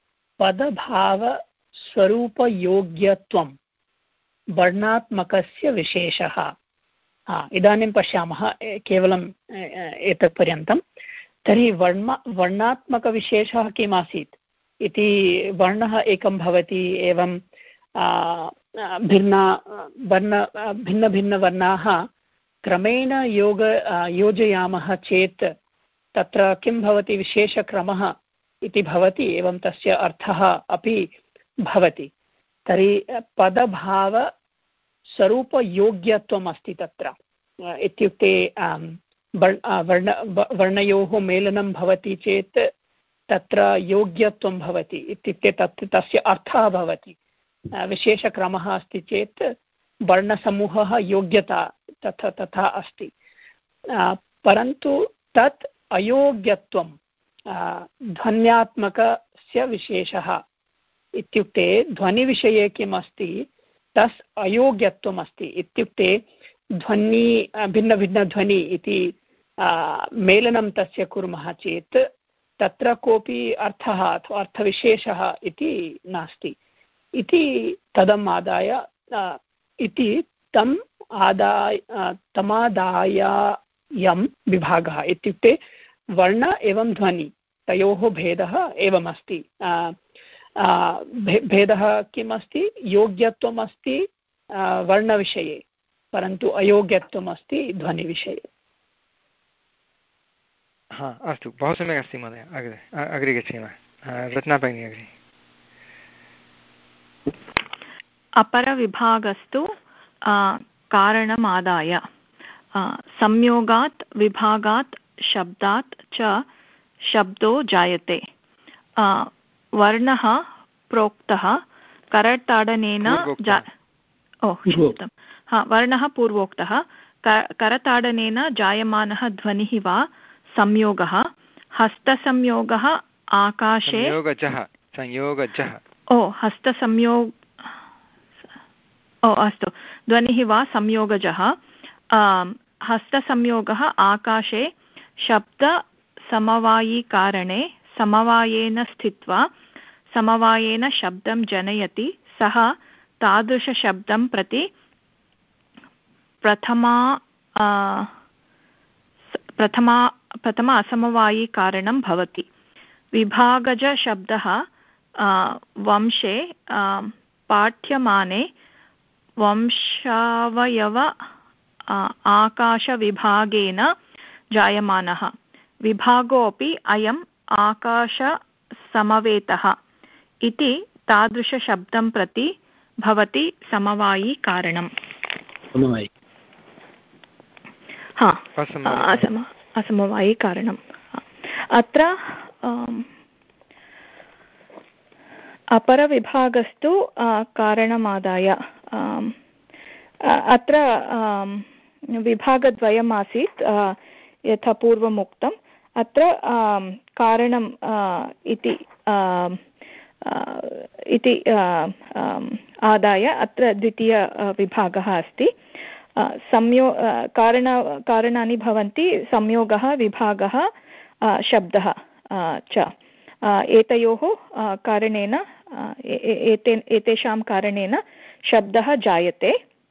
पदभावस्वरूपयोग्यत्वं वर्णात्मकस्य विशेषः। इदानीं पश्यामः केवलं एतत् पर्यन्तं। तर्हि वर्ण वर्णात्मकविशेषः किम् आसीत् इति वर्णः एकं भवति, एवं भिन्ना वर्ण भिन्नभिन्नवर्णाः क्रमेण योग योजयामः चेत् तत्र किं भवति, विशेषक्रमः इति भवति, एवं तस्य अर्थः अपि भवति। तर्हि पदभावस्वरूपयोग्यत्वम् अस्ति तत्र, इत्युक्ते वर्ण वर्णयोः मेलनं भवति चेत् तत्र योग्यत्वं भवति, इत्युक्ते तत् तस्य अर्थः भवति। विशेषक्रमः अस्ति चेत् वर्णसमूहः योग्यता तथा तथा अस्ति। परन्तु तत् अयोग्यत्वं ध्वन्यात्मकस्य विशेषः, इत्युक्ते ध्वनिविषये किम् अस्ति, तस् अयोग्यत्वम् अस्ति। इत्युक्ते ध्वनि भिन्नभिन्नध्वनि इति मेलनं तस्य कुर्मः चेत् तत्र कोऽपि अर्थः अथवा अर्थविशेषः इति नास्ति इति तदम् आदाय इति तम् आदाय तमादाययं विभागः, इत्युक्ते वर्ण एवं ध्वनि तयोः भेदः एवम् अस्ति। भेदः किम् अस्ति, योग्यत्वम् अस्ति वर्णविषये, परन्तु अयोग्यत्वम् अस्ति ध्वनिविषये। हा अस्तु, बहु सम्यक् अस्ति महोदय। अग्रे अग्रे गच्छेम। रत्ना भगिनी अग्रे। अपरविभागस्तु कारणमादाय संयोगात् विभागात् शब्दात् च शब्दो जायते। वर्णः प्रोक्तः करताडनेन जा ओ क्षम्यतां हा वर्णः पूर्वोक्तः करताडनेन जायमानः ध्वनिः वा संयोगः, हस्तसंयोगः आकाशे संयोगजः ओ हस्तसंयोग ओ अस्तु ध्वनिः वा संयोगजः, हस्तसंयोगः आकाशे शब्दसमवायिकारणे समवायेन स्थित्वा समवायेन शब्दं जनयति, सः तादृशशब्दं प्रति प्रथमा प्रथमा प्रथम असमवायिकारणं भवति। विभागजशब्दः वंशे पाठ्यमाने वंशावयव आकाशविभागेन जायमानः। विभागोऽपि अयम् आकाशसमवेतः इति तादृशशब्दं प्रति भवति समवायिकारणम्। हा असमवायिकारणम्। अत्र अपरविभागस्तु कारणमादाय अत्र विभागद्वयम् आसीत् यथा पूर्वम् उक्तम्। अत्र कारणम् इति इति आदाय अत्र द्वितीयविभागः अस्ति। संयो कारण कारणानि भवन्ति संयोगः, विभागः, शब्दः च। एतयोः कारणेन एते एतेषां कारणेन शब्दः जायते।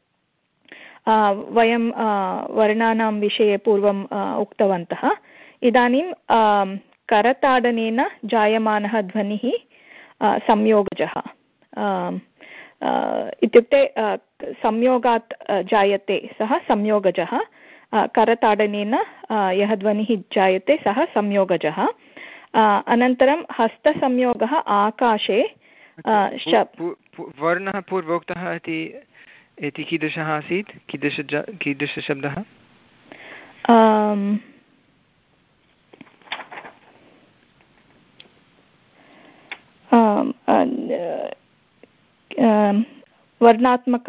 वयं वर्णानां विषये पूर्वम् उक्तवन्तः। इदानीं करताडनेन जायमानः ध्वनिः संयोगजः, इत्युक्ते संयोगात् जायते सः संयोगजः। करताडनेन यः ध्वनिः जायते सः संयोगजः। अनन्तरं हस्तसंयोगः आकाशे वर्णः पूर्वोक्तः इति इति कीदृशः आसीत्, कीदृश कीदृशशब्दः? वर्णात्मक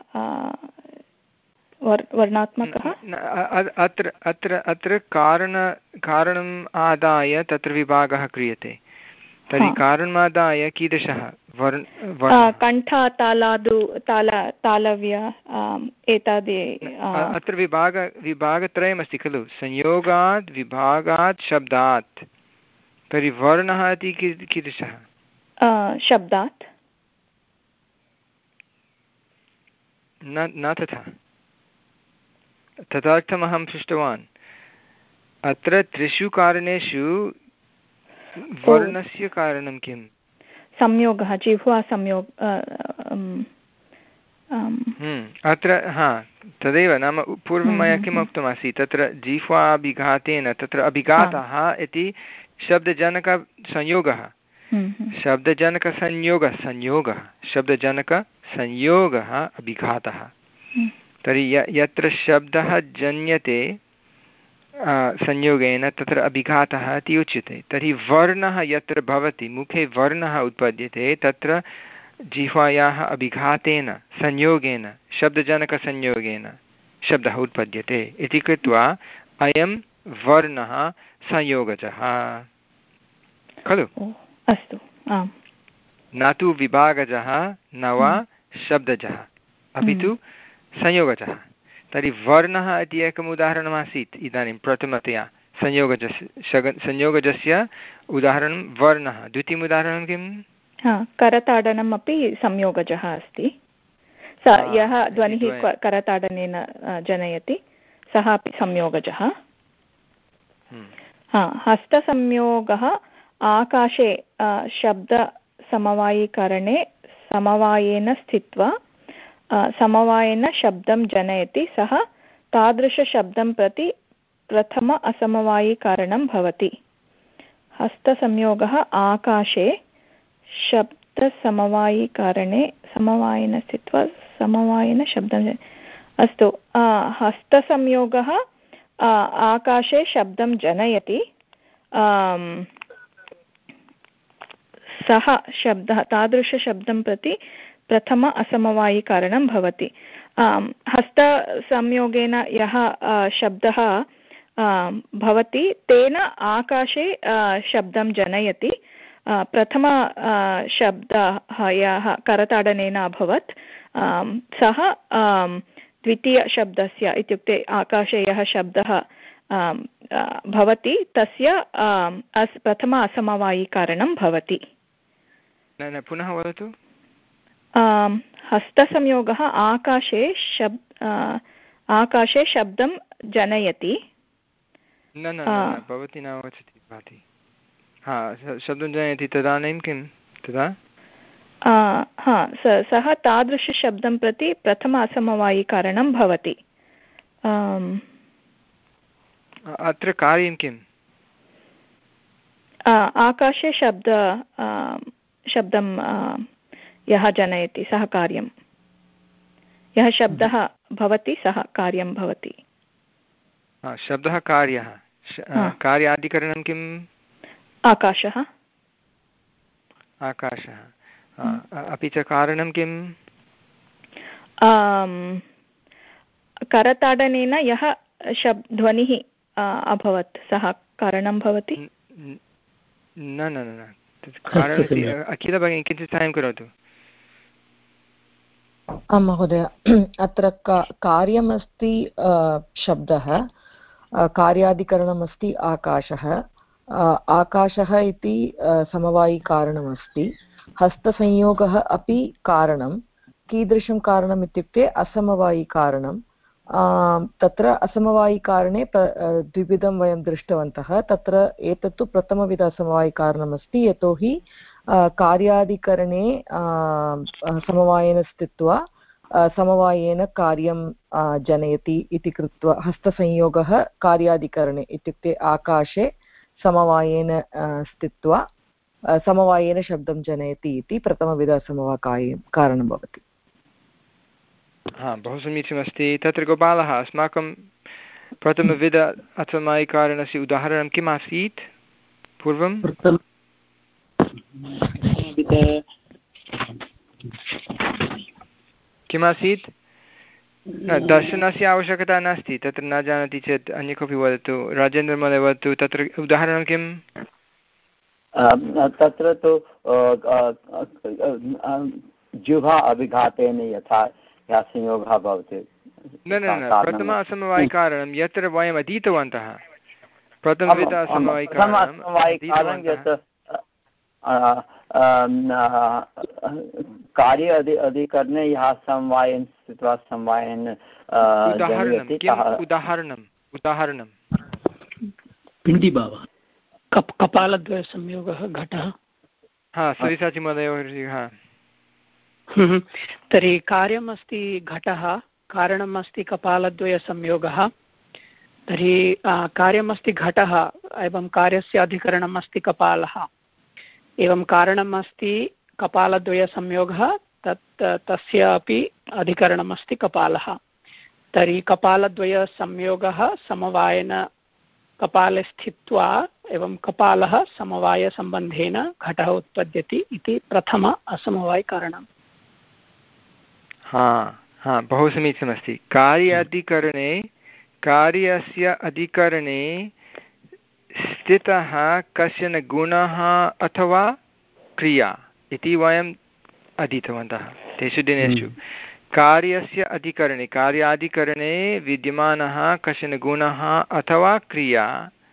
वर्णात्मकः अत्र अत्र अत्र कारण कारणम् आदाय तत्र विभागः क्रियते। तर्हि कारणमादाय कीदृशः वर्ण कण्ठ तालादु ताला तालव्य एतादि अत्र विभाग विभागत्रयमस्ति खलु संयोगात् विभागात् शब्दात् तर्हि वर्णः इति कीदृशः शब्दात् न न तथा तदर्थमहं पृष्टवान् अत्र त्रिषु कारणेषु वर्णस्य कारणं किम् संयोगः जिह्वा संयोग अत्र हा तदेव नाम पूर्वं मया किम् उक्तमासीत् तत्र जिह्वाभिघातेन तत्र अभिघातः इति शब्दजनकसंयोगः शब्दजनकसंयोगः संयोगः शब्दजनकसंयोगः अभिघातः तर्हि यत्र शब्दः जन्यते संयोगेन तत्र अभिघातः इति उच्यते तर्हि वर्णः यत्र भवति मुखे वर्णः उत्पद्यते तत्र जिह्वायाः अभिघातेन संयोगेन शब्दजनकसंयोगेन शब्दः उत्पद्यते इति कृत्वा अयं वर्णः संयोगजः खलु अस्तु न तु विभागजः न वा शब्दजः अपि तु संयोगजः तर्हि वर्णः इति एकम् उदाहरणमासीत् इदानीं प्रथमतया संयोगजस्य संयोगजस्य उदाहरणं वर्णः द्वितीयम् उदाहरणं किम् करताडनम् अपि संयोगजः अस्ति स यः ध्वनिः करताडनेन जनयति सः अपि संयोगजः हस्तसंयोगः आकाशे शब्दसमवायिकरणे समवायेन स्थित्वा समवायेन शब्दं जनयति सः तादृशशब्दं प्रति प्रथम असमवायिकारणं भवति हस्तसंयोगः आकाशे शब्दसमवायिकारणे समवायेन स्थित्वा समवायेन शब्दं अस्तु हस्तसंयोगः आकाशे शब्दं जनयति सः शब्दः तादृशशब्दं प्रति प्रथम असमवायिकारणं भवति हस्तसंयोगेन यः शब्दः भवति तेन आकाशे शब्दं जनयति प्रथम शब्दः यः करताडनेन अभवत् सः द्वितीयशब्दस्य इत्युक्ते आकाशे यः शब्दः भवति तस्य प्रथम असमवायिकारणं भवति पुनः वदतु हस्तसंयोगः आकाशे शब् आकाशे शब्दं जनयति न न भवती न वदति भाति हा शब्दं जनयति तदानीं किं तदा हा सः तादृशशब्दं प्रति प्रथम असमवायिकारणं भवति अत्र कार्यं किम् आकाशे शब्द शब्दं यः जनयति सः कार्यं यः शब्दः भवति सः कार्यं भवति शब्दः कार्यः कार्यादिकरणं किम् आकाशः आकाशः अपि च कारणं किम् करताडनेन यः शब् ध्वनिः अभवत् सः कारणं भवति न न न कारणम् अखिल भगिनी किञ्चित् साहाय्यं करोतु आं महोदय अत्र कार्यमस्ति शब्दः कार्यादिकरणमस्ति आकाशः आकाशः इति समवायिकारणमस्ति हस्तसंयोगः अपि कारणं कीदृशं कारणम् इत्युक्ते असमवायिकारणं तत्र असमवायिकारणे द्विविधं वयं दृष्टवन्तः तत्र एतत्तु प्रथमविध असमवायिकारणमस्ति यतोहि कार्यादिकरणे समवायेन स्थित्वा समवायेन कार्यं जनयति इति कृत्वा हस्तसंयोगः कार्यादिकरणे इत्युक्ते आकाशे समवायेन स्थित्वा समवायेन शब्दं जनयति इति प्रथमविध असमवायिकारणं कारणं भवति हा बहु समीचीनमस्ति तत्र गोपालः अस्माकं प्रथमविध असमवायिकारणस्य उदाहरणं किम् आसीत् पूर्वं किमासीत् दर्शनस्य आवश्यकता नास्ति तत्र न जानाति चेत् अन्य कोऽपि वदतु राजेन्द्रमहोदय वदतु तत्र उदाहरणं किम् तत्र तु जिह्वा अभिघातेन यथा यः संयोगः भवति न न न प्रथम असमवायिकारणं यत्र वयम् अधीतवन्तः प्रथमविध असमवायिकारणं यत् कार्य अधि अधिकरणे यः समवायेन स्थित्वा समवायेन उदाहरणम् उदाहरणं पिण्डिभावः कप् कपालद्वयसंयोगः घटः हा सविसाचि महोदय तर्हि कार्यमस्ति घटः कारणम् अस्ति कपालद्वयसंयोगः तर्हि कार्यमस्ति घटः एवं कार्यस्य अधिकरणम् अस्ति कपालः एवं कारणम् अस्ति कपालद्वयसंयोगः तत् तस्य अपि अधिकरणम् अस्ति कपालः तर्हि कपालद्वयसंयोगः समवायेन कपाले स्थित्वा एवं कपालः समवायसम्बन्धेन घटः उत्पद्यते इति प्रथम असमवायिकारणम्। हा हा बहु समीचीनमस्ति। कार्य अधिकरणे कार्यस्य अधिकरणे स्थितः कश्चन गुणः अथवा क्रिया इति वयम् अधीतवन्तः तेषु दिनेषु। कार्यस्य अधिकरणे कार्याधिकरणे विद्यमानः कश्चन गुणः अथवा क्रिया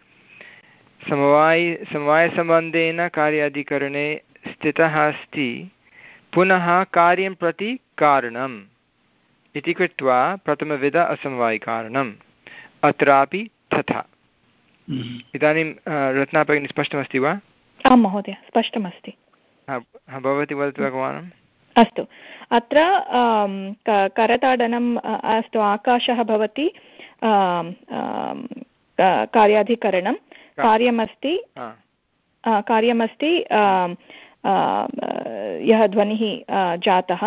समवाय समवायसम्बन्धेन कार्याधिकरणे स्थितः अस्ति पुनः कार्यं प्रति कारणम् इति कृत्वा प्रथमविध असमवायिकारणम्। अत्रापि तथा। इदानीं रत्ना भगिनी स्पष्टमस्ति वा? आं महोदय स्पष्टमस्ति। भवती वदतु एकवारम्। अस्तु अत्र करताडनम् अस्तु आकाशः भवति कार्याधिकरणं कार्यमस्ति कार्यमस्ति यः ध्वनिः जातः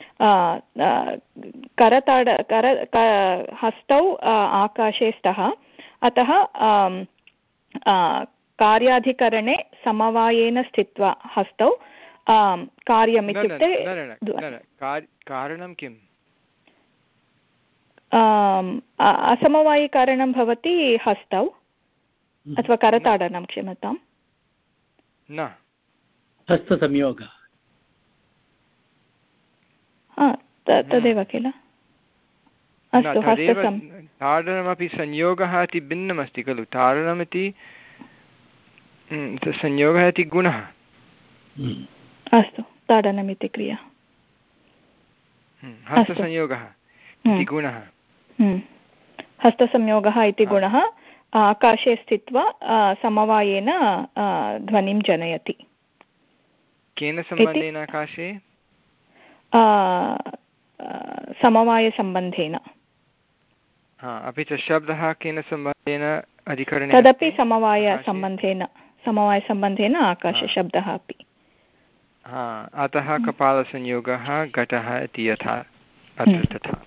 करताड कर हस्तौ आकाशे स्तः अतः कार्याधिकरणे समवायेन स्थित्वा हस्तौ कार्यम् इत्युक्ते कारणं किम् असमवायिकारणं भवति हस्तौ अथवा करताडनं क्षम्यतां न हस्तसंयोगः तदेव किल। अस्तु हस्तसं ताडनमपि संयोगः इति भिन्नमस्ति खलु। ताडनमिति संयोगः इति गुणः। अस्तु ताडनमिति क्रिया हस्तसंयोगः इति गुणः। हस्तसंयोगः इति गुणः आकाशे स्थित्वा समवायेन ध्वनिं जनयति। केन सम्बन्धेन आकाशे? समवायसम्बन्धेन। अपि च शब्दः केन सम्बन्धेन अधिकरणे? तदपि समवायसम्बन्धेन समवायसम्बन्धेन आकाशशब्दः अपि। हा अतः कपालसंयोगः घटः इति यथा अत्र तथा।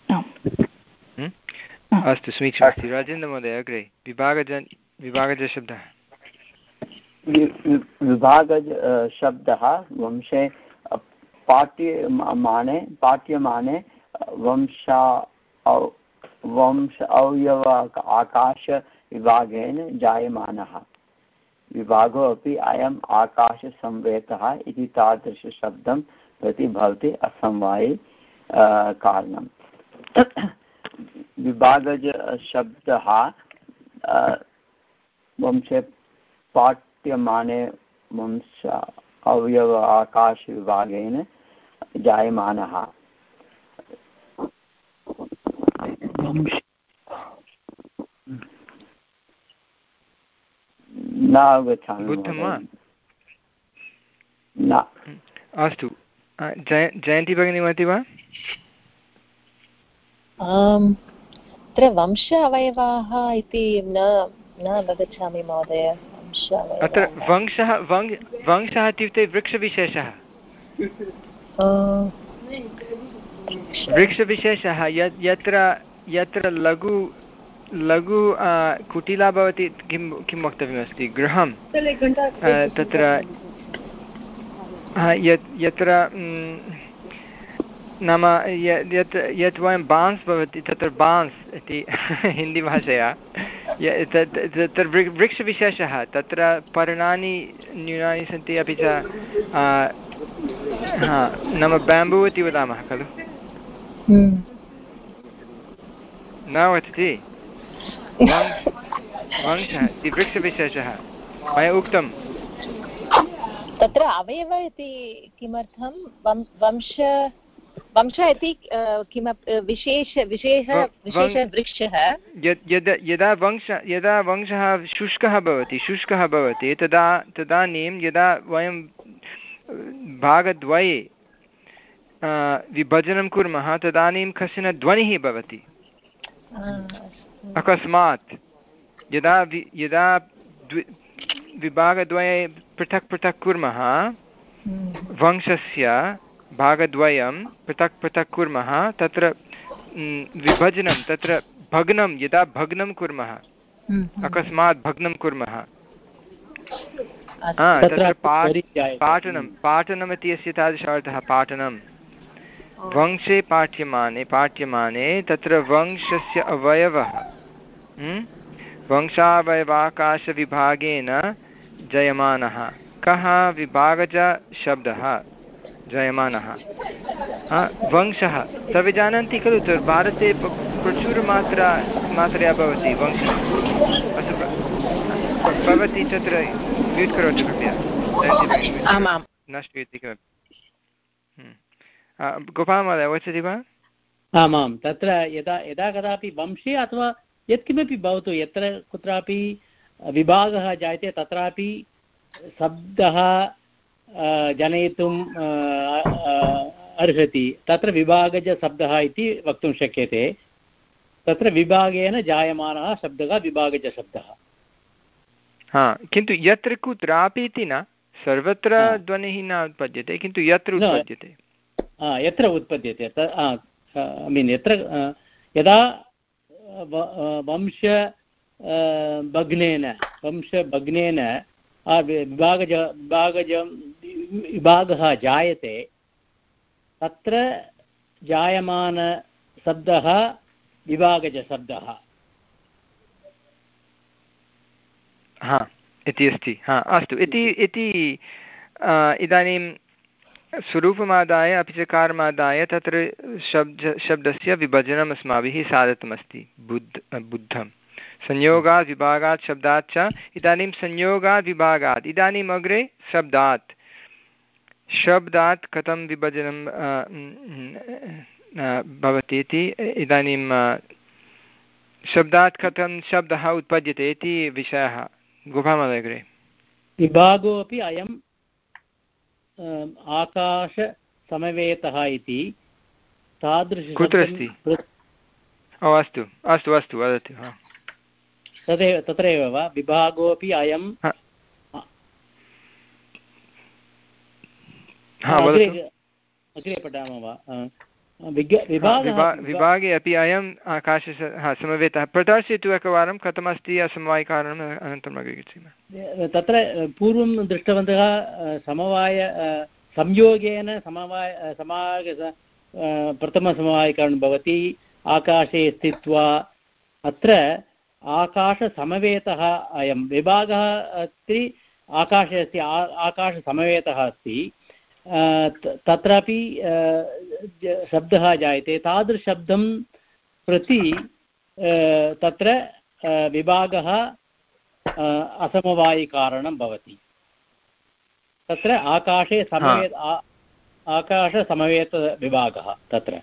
अस्तु समीचीनमस्ति। राजेन्द्रमहोदय अग्रे विभागज विभागजशब्दः। विभागज शब्दः वंशे पाठ्यमाने पाठ्यमाने वंशा वंश अवयव आकाशविभागेन जायमानः विभागो अपि अयम् आकाशसंवेतः इति तादृशशब्दं प्रति भवति असमवायि कारणम्। विभागज शब्दः वंशे पाठ्यमाने वंश अवयव आकाशविभागेन जायमानः। न अवगच्छामि। बुद्धं वा? न। अस्तु जयन्ती भगिनी वदति वा? अत्र वंश अवयवाः इति न न अवगच्छामि महोदय। अत्र वंशः वंशः इत्युक्ते वृक्षविशेषः। वृक्षविशेषः यत्र यत्र लघु लघु कुटिला भवति किं किं वक्तव्यमस्ति गृहं तत्र यत् यत्र नाम यत् यत् वयं बांस् भवति तत्र बांस् इति हिन्दीभाषया तत्र वृक्षविशेषः तत्र पर्णानि न्यूनानि सन्ति अपि च नाम बेम्बू इति वदामः खलु न वदति वंशः इति वृक्षविशेषः मया उक्तं तत्र अवयव इति किमर्थं वंश वंश इति किमपि विशेष विशेष विशेषवृक्षः यदा वंश यदा वंशः शुष्कः भवति शुष्कः भवति तदा तदानीं यदा वयं भागद्वये विभजनं कुर्मः तदानीं कश्चन ध्वनिः भवति अकस्मात् यदा यदा विभागद्वये पृथक् पृथक् कुर्मः वंशस्य भागद्वयं पृथक् पृथक् कुर्मः तत्र विभजनं तत्र भग्नं यदा भग्नं कुर्मः अकस्मात् भग्नं कुर्मः तत्र पाठनं पाठनमिति अस्य तादृश अर्थः पाठनं वंशे पाठ्यमाने पाठ्यमाने तत्र वंशस्य अवयवः वंशावयवाकाशविभागेन जयमानः कः विभागजशब्दः जयमानः वंशः सर्वे जानन्ति खलु भारते प्रचुरमात्रा मात्रया भवति वंशः अस्तु भवती तत्र म्यूट् करोतु कृपया न श्रूयते किमपि गोपालमहोदय वदति वा आमां तत्र यदा यदा कदापि वंशे अथवा यत्किमपि भवतु यत्र कुत्रापि विभागः जायते तत्रापि शब्दः जनयितुम् अर्हति तत्र विभागजशब्दः इति वक्तुं शक्यते तत्र विभागेन जायमानः शब्दः विभागजशब्दः हा किन्तु यत्र कुत्रापि इति न सर्वत्र ध्वनिः न उत्पद्यते किन्तु यत्र उत्पद्यते यत्र उत्पद्यते ऐ मीन् यत्र यदा वंश भग्नेन वंशभग्नेन विभागज विभागज विभागः जायते तत्र जायमानशब्दः विभागजशब्दः हा इति अस्ति हा अस्तु इति इति इदानीं स्वरूपमादाय अपि च कारमादाय तत्र शब्द शब्दस्य विभजनम् अस्माभिः साधितमस्ति बुद्ध बुद्धं संयोगात् विभागात् शब्दात् च इदानीं संयोगात् विभागात् इदानीम् अग्रे शब्दात् शब्दात् कथं विभजनं भवति इति इदानीं शब्दात् कथं शब्दः उत्पद्यते इति विषयः गोपालमहोदय अग्रे विभागो अपि अयं आकाशसमवेतः इति तादृश कुत्र अस्ति ओ अस्तु अस्तु अस्तु वदतु तदेव तत्रैव वा विभागोऽपि अयं अग्रे पठामः वा विभागे अपि अयम् आकाश समवेतः प्रदर्शयतु एकवारं कथमस्ति असमवायिकारणम् अनन्तरम् अग्रे गच्छामः तत्र पूर्वं दृष्टवन्तः समवाय संयोगेन समवाय समाग प्रथमसमवायिकारणं भवति आकाशे स्थित्वा अत्र आकाशसमवेतः अयं विभागः अस्ति आकाशे अस्ति आकाशसमवेतः अस्ति तत्रापि शब्दः जायते तादृशशब्दं प्रति तत्र विभागः असमवायिकारणं भवति तत्र आकाशे समवेत आकाशसमवेतविभागः तत्र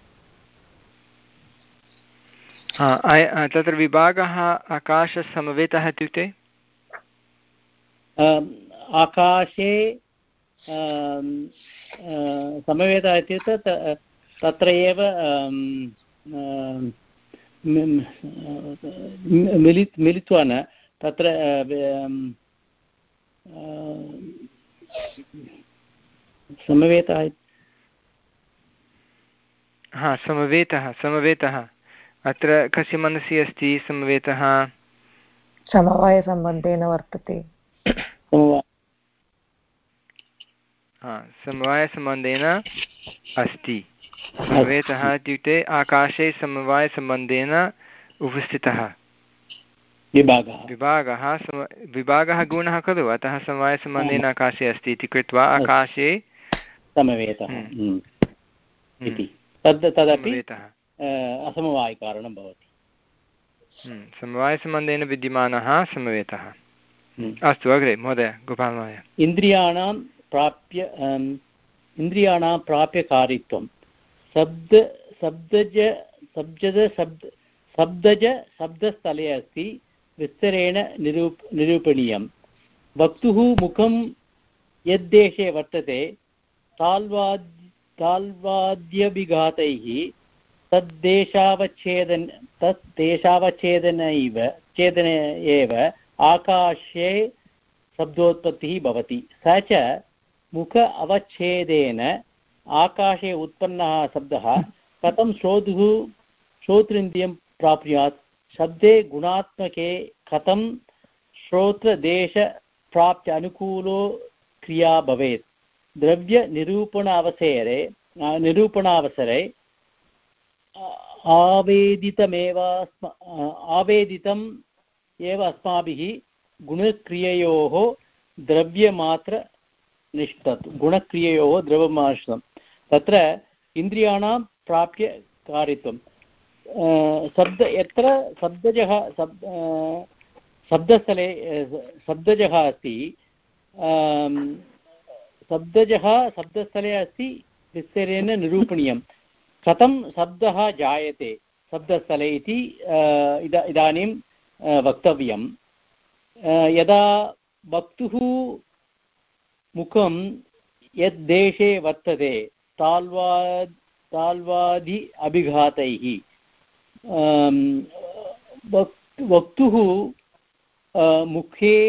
तत्र विभागः आकाशसमवेतः इत्युक्ते आकाशे समवेतः इत्युक्ते तत्र एव मिलित् मिलित्वा न तत्र समवेतः हा समवेतः समवेतः अत्र कस्य मनसि अस्ति समवेतः समवायसम्बन्धेन वर्तते हा समवायसम्बन्धेन अस्ति समवेतः इत्युक्ते आकाशे समवायसम्बन्धेन उपस्थितः विभागः विभागः विभागः गुणः खलु, अतः समवायसम्बन्धेन आकाशे अस्ति इति कृत्वा आकाशे समवेतः इति तद् तदपि असमवायकारणं भवति। समवायसम्बन्धेन विद्यमानः समवेतः। अस्तु अग्रे महोदय, गोपालमहोदय। इन्द्रियाणां प्राप्य इन्द्रियाणां प्राप्यकारित्वं शब्द शब्दज शब्दज शब्द शब्दज शब्दस्थले अस्ति, विस्तरेण निरूप निरूपणीयं। वक्तुः मुखं यद्देशे वर्तते ताल्वाद् ताल्वाद्यभिघातैः तद्देशावच्छेदन तद्देशावच्छेदनैव छेदन एव आकाशे शब्दोत्पत्तिः भवति। स च मुख अवच्छेदेन आकाशे उत्पन्नः शब्दः कथं श्रोतुः श्रोत्रेन्द्रियं प्राप्नुयात्? शब्दे गुणात्मके कथं श्रोत्रदेशप्राप्ति अनुकूलो क्रिया भवेत्? द्रव्यनिरूपण अवसरे निरूपणावसरे आवेदितमेव आवेदितम् एव अस्माभिः गुणक्रिययोः द्रव्यमात्रनिष्ठत् गुणक्रिययोः द्रव्यमात्रं। तत्र इन्द्रियाणां प्राप्य कारित्वं शब्द यत्र शब्दजः शब्द शब्दस्थले शब्दजः अस्ति शब्दजः शब्दस्थले अस्ति, विस्तरेण निरूपणीयं। कथं शब्दः जायते शब्दस्थले इति इदा इदानीं वक्तव्यं। यदा वक्तुः मुखं यद्देशे वर्तते ताल्वाद् ताल्वादि अभिघातैः वक्तुः मुखे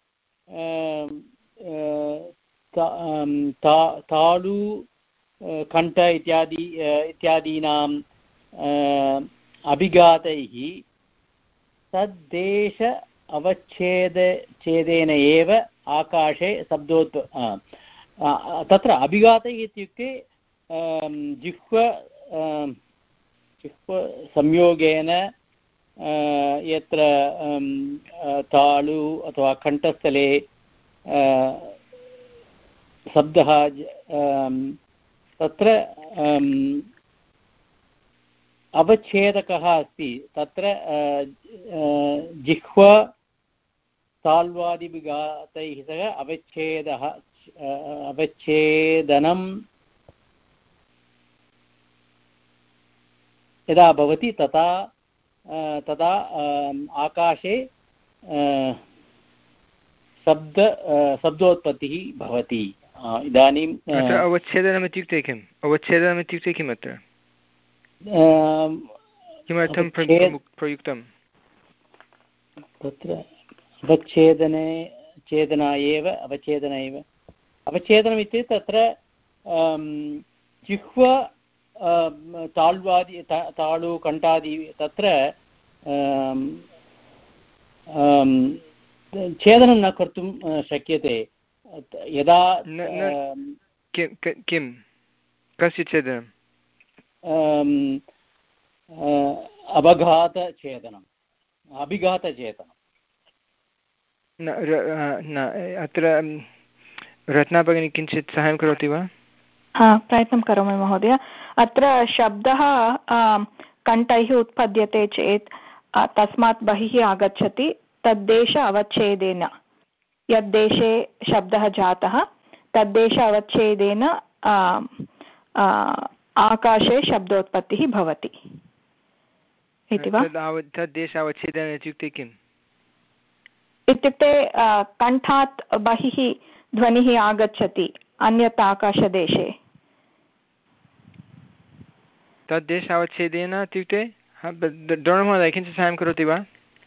तालु कण्ठ इत्यादि इत्यादीनां अभिघातैः तद्देश अवच्छेद छेदेन एव आकाशे शब्दोत् तत्र अभिघातैः इत्युक्ते जिह्व जिह्व संयोगेन यत्र तालु अथवा कण्ठस्थले शब्दः तत्र अवच्छेदकः अस्ति। तत्र जिह्व ताल्वादिभिघातैः सह अवच्छेदः अवच्छेदनं यदा भवति तथा तदा आकाशे शब्द शब्दोत्पत्तिः भवति। इदानीं अवच्छेदनम् इत्युक्ते किम्? अवच्छेदनम् इत्युक्ते किम्? अत्र किमर्थं प्रयुक्तं? तत्र अवच्छेदने छेदना एव अवच्छेदन एव अवच्छेदनम् इत्युक्ते तत्र जिह्व ताल्वादि तालु कण्ठादि तत्र छेदनं न कर्तुं शक्यते। यदा किं कस्य छेदनम्? अवघातछेदनम् अभिघातछेदनम् न अत्र रत्ना भगिनी किञ्चित् सहायं करोति वा? प्रयत्नं करोमि महोदय। अत्र शब्दः कण्ठैः उत्पद्यते चेत् तस्मात् बहिः आगच्छति, तद्देश अवच्छेदेन यद्देशे शब्दः जातः तद्देश अवच्छेदेन आकाशे शब्दोत्पत्तिः भवति इति वा? तद्देश अवच्छेदेन इत्युक्ते किम्? इत्युक्ते कण्ठात् बहिः ध्वनिः आगच्छति अन्यत् आकाशदेशे। तद्देश अवच्छेदेन इत्युक्ते द्रोणमहोदय किञ्चित् साहाय्यं करोति वा?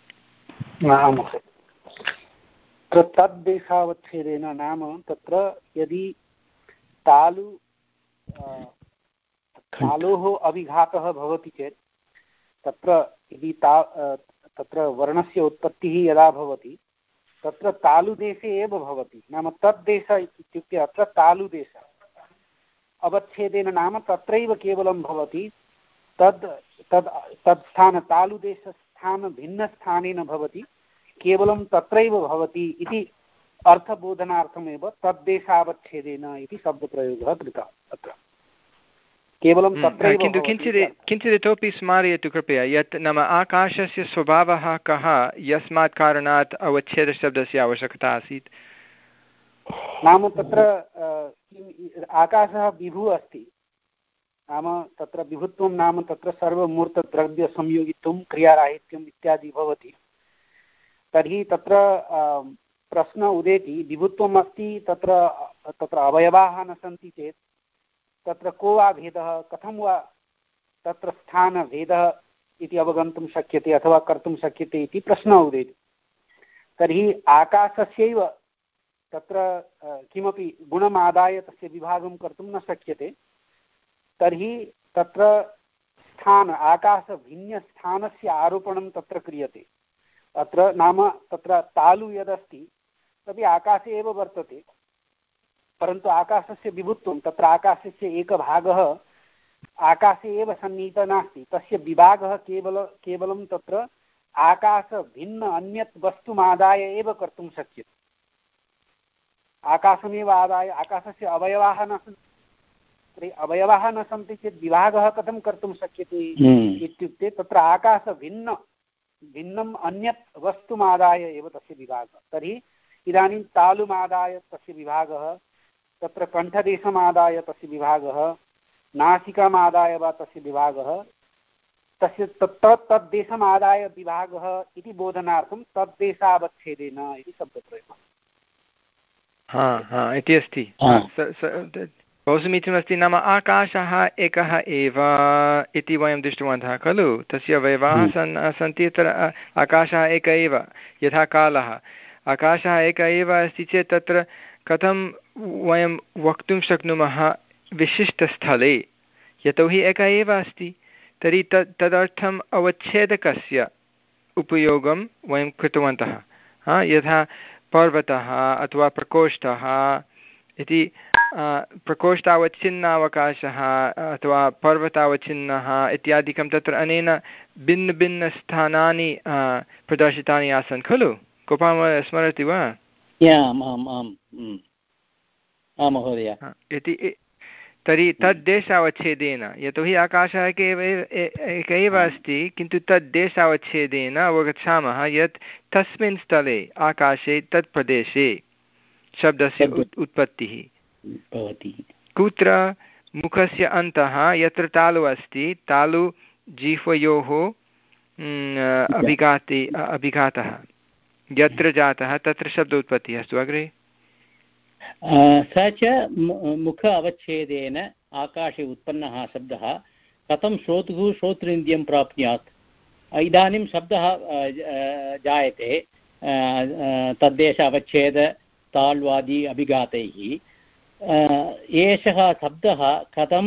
तद्देशावच्छेदेन नाम तत्र यदि तालु तालोः अभिघातः भवति चेत् तत्र यदि ता तत्र वर्णस्य उत्पत्तिः यदा भवति तत्र तालुदेशे एव भवति। नाम तद्देश इत्युक्ते अत्र तालुदेश अवच्छेदेन नाम तत्रैव केवलं भवति। तद् तद् तद् स्थान तालुदेशस्थान भिन्नस्थानेन भवति, केवलं तत्रैव भवति इति अर्थबोधनार्थमेव तद्देशावच्छेदेन इति शब्दप्रयोगः कृतः अत्र केवलं तत्रैव किन्तु किञ्चित् किञ्चित् इतोपि स्मारयतु कृपया यत् नाम आकाशस्य स्वभावः कः यस्मात् कारणात् अवच्छेदशब्दस्य आवश्यकता आसीत् नाम तत्र आकाशः विभुः अस्ति नाम तत्र विभुत्वं नाम तत्र सर्वमूर्तद्रव्यसंयोगित्वं क्रियाराहित्यम् इत्यादि भवति तर्हि तत्र प्रश्न उदेति विभुत्वम् अस्ति तत्र तत्र अवयवाः न सन्ति चेत् तत्र को वा भेदः कथं वा तत्र स्थानभेदः इति अवगन्तुं शक्यते अथवा कर्तुं शक्यते इति प्रश्नः उदेति तर्हि आकाशस्यैव तत्र किमपि गुणमादाय तस्य विभागं कर्तुं न शक्यते तर्हि तत्र स्थान आकाशभिन्नस्थानस्य आरोपणं तत्र क्रियते अत्र नाम तत्र तालु यदस्ति तदपि आकाशे एव वर्तते परन्तु आकाशस्य विभुत्वं तत्र आकाशस्य एकभागः आकाशे एव सन्निहितः नास्ति तस्य विभागः केवल केवलं तत्र आकाशभिन्न अन्यत् वस्तुमादाय एव कर्तुं शक्यते आकाशमेव आदाय आकाशस्य अवयवाः न सन्ति तर्हि अवयवाः न सन्ति चेत् विभागः कथं कर्तुं शक्यते इत्युक्ते तत्र आकाशभिन्न भिन्नम् अन्यत् वस्तुमादाय एव तस्य विभागः तर्हि इदानीं तालुमादाय तस्य विभागः तत्र कण्ठदेशमादाय तस्य विभागः नासिकामादाय वा तस्य विभागः तस्य तत्र तद्देशमादाय विभागः इति बोधनार्थं तद्देशावच्छेदेन इति शब्दप्रयोगः हा हा इति अस्ति बहु समीचीनमस्ति नाम आकाशः एकः एव इति वयं दृष्टवन्तः खलु तस्य अवयवाः सन् सन्ति तत्र आकाशः एकः एव यथा कालः आकाशः एकः एव अस्ति चेत् तत्र कथं वयं वक्तुं शक्नुमः विशिष्टस्थले यतोहि एकः एव अस्ति तर्हि तत् तदर्थम् अवच्छेदकस्य उपयोगं वयं कृतवन्तः हा यथा पर्वतः अथवा प्रकोष्ठः इति प्रकोष्ठावच्छिन्नावकाशः अथवा पर्वतावच्छिन्नः इत्यादिकं तत्र अनेन भिन्नभिन्नस्थानानि प्रदर्शितानि आसन् खलु कोपः स्मरति वा महोदय इति तर्हि तद्देशावच्छेदेन यतोहि आकाशः एक एव एक एव अस्ति किन्तु तद्देशावच्छेदेन अवगच्छामः यत् तस्मिन् स्थले आकाशे तत् प्रदेशे शब्दस्य उत्पत्तिः भवति कुत्र मुखस्य अन्तः यत्र तालु अस्ति तालु जिह्वयोः अभिघाते अभिघातः यत्र जातः तत्र शब्दोत्पत्तिः अस्तु अग्रे स च मुख अवच्छेदेन आकाशे उत्पन्नः शब्दः कथं श्रोतुः श्रोतृन्द्रियं प्राप्नुयात् इदानीं शब्दः जायते तद्देश अवच्छेद ताल्वादि अभिघातैः एषः शब्दः कथं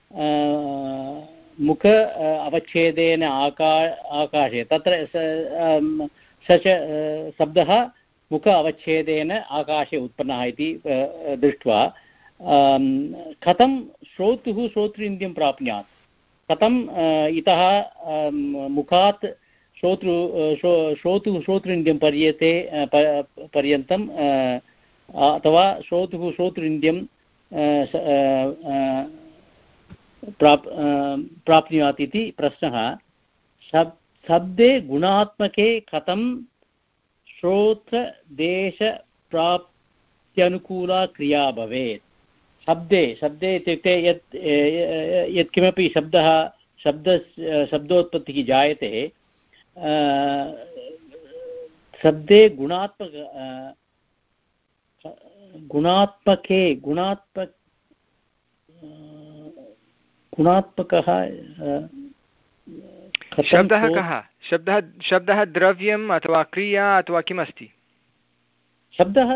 मुख अवच्छेदेन आका आकाशे तत्र स च शब्दः मुख अवच्छेदेन आकाशे उत्पन्नः इति दृष्ट्वा कथं श्रोतुः श्रोतृन्द्रियं प्राप्नुयात् कथं इतः मुखात् श्रोतृ श्रोतुः श्रोतृन्द्रियं पर्यते पर्यन्तं अथवा श्रोतुः श्रोतृन्द्रियं प्राप् प्राप्नुयात् इति प्रश्नः शब् शब्दे गुणात्मके कथं श्रोत्रदेशप्राप्त्यनुकूला क्रिया भवेत् शब्दे शब्दे इत्युक्ते यत् यत्किमपि शब्दः शब्द शब्दोत्पत्तिः जायते शब्दे गुणात्मक गुणात्मके गुणात्मक गुणात्मकः शब्दः कः शब्दः शब्दः द्रव्यम् अथवा क्रिया अथवा किम् अस्ति शब्दः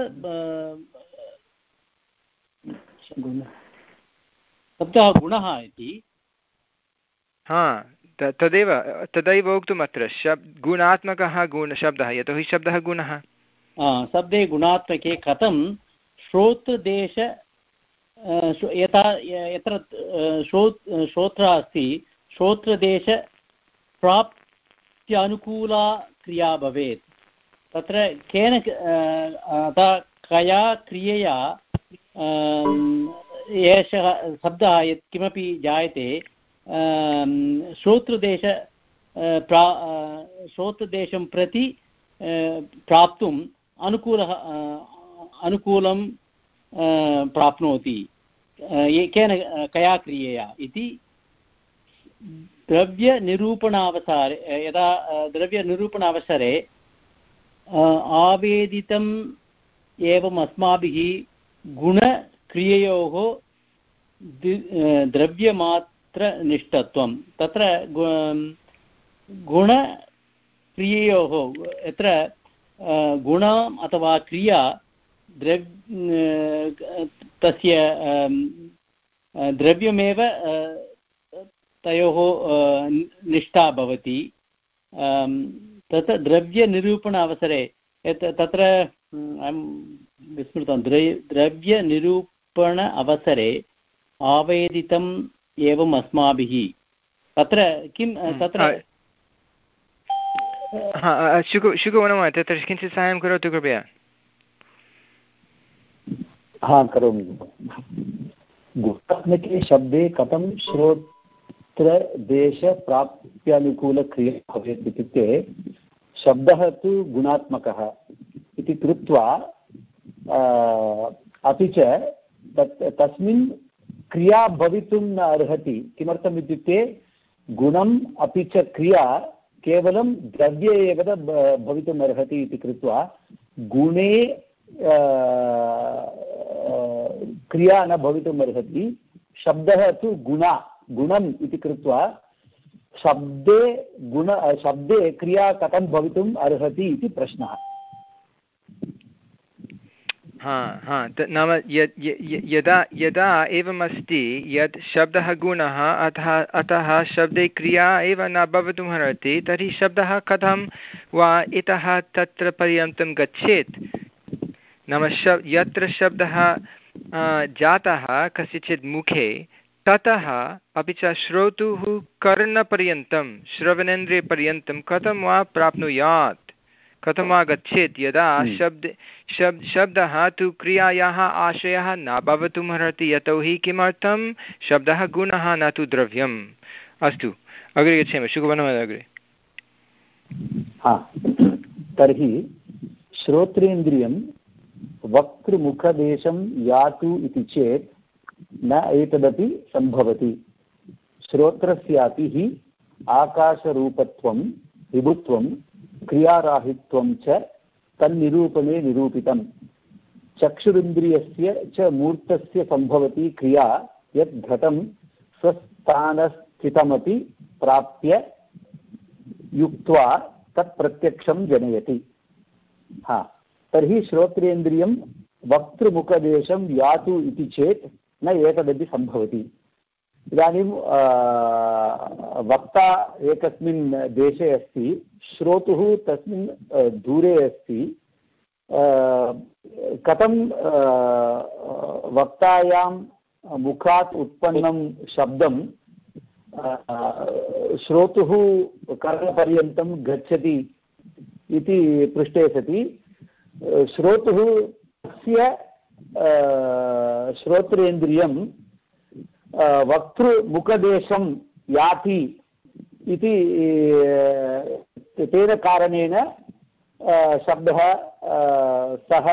शब्दः गुणः इति हा तदेव तदैव उक्तम् अत्र शब् गुणात्मकः गुणशब्दः यतोहि शब्दः गुणः शब्दे गुणात्मके कथं श्रोत्रदेश यथा यत्र श्रो श्रोत्रः अस्ति श्रोत्रदेश प्राप्त्यनुकूला क्रिया भवेत् तत्र केन कया क्रियया एषः शब्दः यत् किमपि जायते श्रोतृदेश प्रा श्रोतृदेशं प्रति प्राप्तुम् अनुकूलः अनुकूलं प्राप्नोति केन कया क्रियया इति द्रव्यनिरूपणावसरे यदा द्रव्यनिरूपणावसरे आवेदितम् एवम् अस्माभिः गुणक्रिययोः द्रव्यमात्रनिष्ठत्वं तत्र गुणक्रिययोः यत्र गुणम् अथवा क्रिया द्रव्य तस्य द्रव्यमेव तयोः निष्ठा भवति तत् द्रव्यनिरूपण अवसरे यत् तत्र विस्मृतं द्रव्यनिरूपण अवसरे आवेदितम् एवम् अस्माभिः तत्र किं तत्र शुकवनं तत्र किञ्चित् साहाय्यं करोतु कृपया। हाँ करोमि। गुणात्मके शब्दे कथं श्रोत्रदेशप्राप्त्यानुकूलक्रिया भवेत् इत्युक्ते शब्दः तु गुणात्मकः इति कृत्वा अपि च तत् तस्मिन् क्रिया भवितुं न अर्हति। किमर्थम् इत्युक्ते गुणम् अपि च क्रिया केवलं द्रव्ये एव भवितुम् अर्हति इति कृत्वा गुणे क्रिया न भवितुम् अर्हति। शब्दः तु गुणा गुणम् इति कृत्वा शब्दे गुण शब्दे क्रिया कथं भवितुम् अर्हति इति प्रश्नः। हा हा नाम यदा यदा एवमस्ति यत् शब्दः गुणः अतः अतः शब्दे क्रिया एव न भवितुम् अर्हति तर्हि शब्दः कथं वा इतः तत्र पर्यन्तं गच्छेत्। नाम शब् यत्र शब्दः जातः कस्यचित् मुखे ततः अपि च श्रोतुः कर्णपर्यन्तं श्रवणेन्द्रियपर्यन्तं कथं वा प्राप्नुयात् कथं वा गच्छेत् यदा शब्द शब् शब्दः तु क्रियायाः आशयः न भवितुम् अर्हति यतोहि किमर्थं शब्दः गुणः न तु द्रव्यम्। अस्तु अग्रे गच्छेम। शुभवनम् अग्रे। हा तर्हि श्रोत्रेन्द्रियं वक्तृमुखदेशं यातु इति चेत् न एतदपि सम्भवति। श्रोत्रस्यापि हि आकाशरूपत्वं विभुत्वं क्रियाराहित्वं च तन्निरूपणे निरूपितं। चक्षुरिन्द्रियस्य च मूर्तस्य सम्भवति क्रिया यत् घटं स्वस्थानस्थितमपि प्राप्य युक्त्वा तत्प्रत्यक्षं जनयति। हा तर्हि श्रोत्रेन्द्रियं वक्तृमुखदेशं यातु इति चेत् न एतदपि सम्भवति। इदानीं वक्ता एकस्मिन् देशे अस्ति श्रोतुः तस्मिन् दूरे अस्ति। कथं वक्तायां मुखात् उत्पन्नं शब्दं श्रोतुः कर्णपर्यन्तं गच्छति इति पृष्टे सति श्रोतुः तस्य श्रोत्रेन्द्रियं वक्तृमुखदेशं याति इति तेन कारणेन शब्दः सः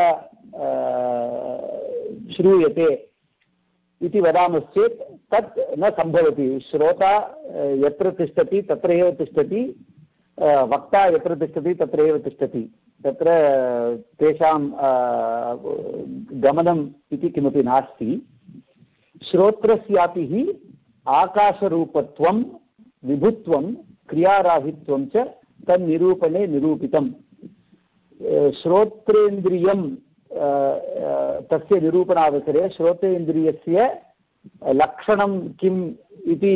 श्रूयते इति वदामश्चेत् तत् न सम्भवति। श्रोता यत्र तिष्ठति तत्र एव तिष्ठति, वक्ता यत्र तिष्ठति तत्र एव तिष्ठति। तत्र तेषां गमनम् इति किमपि नास्ति। श्रोत्रस्यापि हि आकाशरूपत्वं विभुत्वं क्रियाराहित्वं च तन्निरूपणे निरूपितम्। श्रोत्रेन्द्रियं तस्य निरूपणावसरे श्रोत्रेन्द्रियस्य लक्षणं किम् इति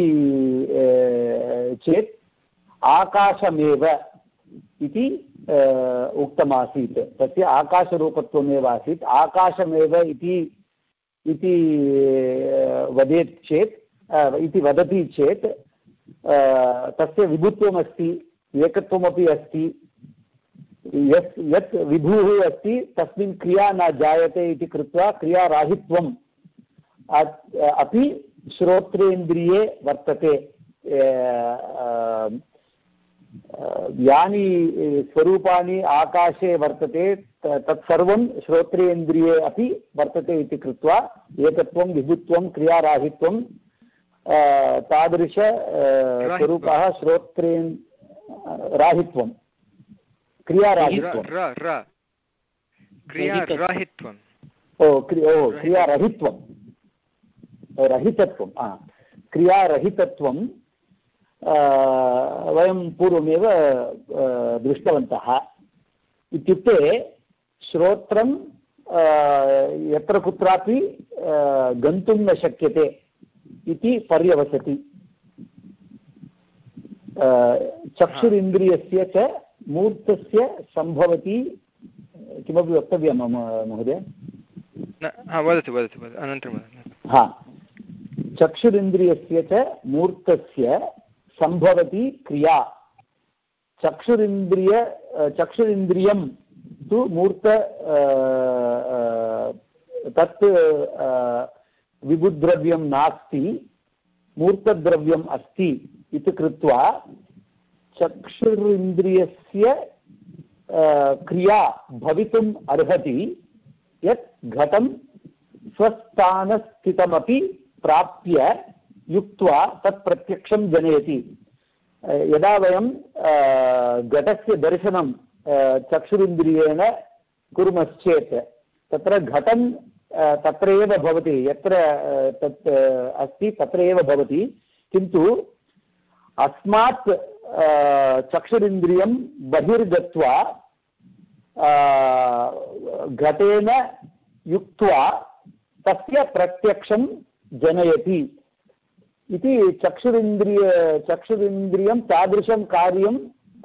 चेत् आकाशमेव इति उक्तमासीत्। तस्य आकाशरूपत्वमेव आसीत्। आकाशमेव इति इति वदेत् चेत् इति वदति चेत् तस्य विभुत्वमस्ति, एकत्वमपि अस्ति, यत् यत् विभुः अस्ति तस्मिन् क्रिया न जायते इति कृत्वा क्रियाराहित्वम् अपि श्रोत्रेन्द्रिये वर्तते। यानि स्वरूपाणि आकाशे वर्तते तत्सर्वं श्रोत्रेन्द्रिये अपि वर्तते इति कृत्वा एकत्वं विभुत्वं क्रियाराहित्वं तादृश स्वरूपः श्रोत्रेन् राहित्वं क्रियाराहित्वं क्रियाराहित्वं ओ क्रियारहित्वं रहितत्वं क्रियारहितत्वं वयं पूर्वमेव दृष्टवन्तः। इत्युक्ते श्रोत्रं यत्र कुत्रापि गन्तुं न शक्यते इति पर्यवसति। चक्षुरिन्द्रियस्य च मूर्तस्य सम्भवति। किमपि वक्तव्यं महोदय? वदतु वदतु वदतु अनन्तरं। हा, चक्षुरिन्द्रियस्य च मूर्तस्य सम्भवति क्रिया। चक्षुरिन्द्रिय चक्षुरिन्द्रियं तु मूर्त तत् विभुद्रव्यं नास्ति, मूर्तद्रव्यम् अस्ति इति कृत्वा चक्षुरिन्द्रियस्य क्रिया भवितुम् अर्हति यत् घटं स्वस्थानस्थितमपि प्राप्य युक्त्वा तत् प्रत्यक्षं जनयति। यदा वयं घटस्य दर्शनं चक्षुरिन्द्रियेण कुर्मश्चेत् तत्र घटं तत्र एव भवति, यत्र तत् अस्ति तत्र एव भवति, किन्तु अस्मात् चक्षुरिन्द्रियं बहिर्गत्वा घटेन युक्त्वा तस्य प्रत्यक्षं जनयति इति चक्षुरिन्द्रिय चक्षुरिन्द्रियं तादृशं कार्यं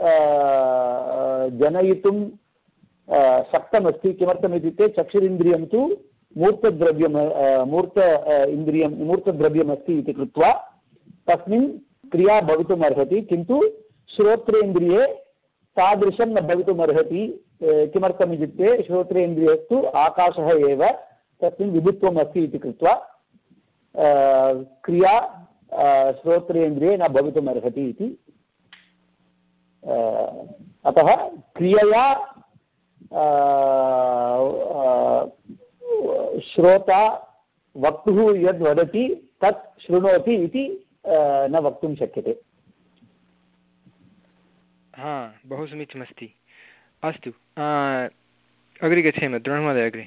जनयितुं शक्तमस्ति। किमर्थम् इत्युक्ते चक्षुरिन्द्रियं तु मूर्तद्रव्यं मूर्त इन्द्रियं मूर्तद्रव्यमस्ति इति कृत्वा तस्मिन् क्रिया भवितुम् अर्हति, किन्तु श्रोत्रेन्द्रिये तादृशं न भवितुम् अर्हति। किमर्थम् इत्युक्ते श्रोत्रेन्द्रियस्तु आकाशः एव, तस्मिन् विभुत्वम् अस्ति इति कृत्वा क्रिया श्रोत्रेन्द्रिये न भवितुम् अर्हति इति। अतः क्रियया श्रोता वक्तुः यद् वदति तत् शृणोति इति न वक्तुं शक्यते। हा, बहु समीचीनमस्ति। अस्तु, अग्रे गच्छेम। द्रोणमहोदय अग्रे।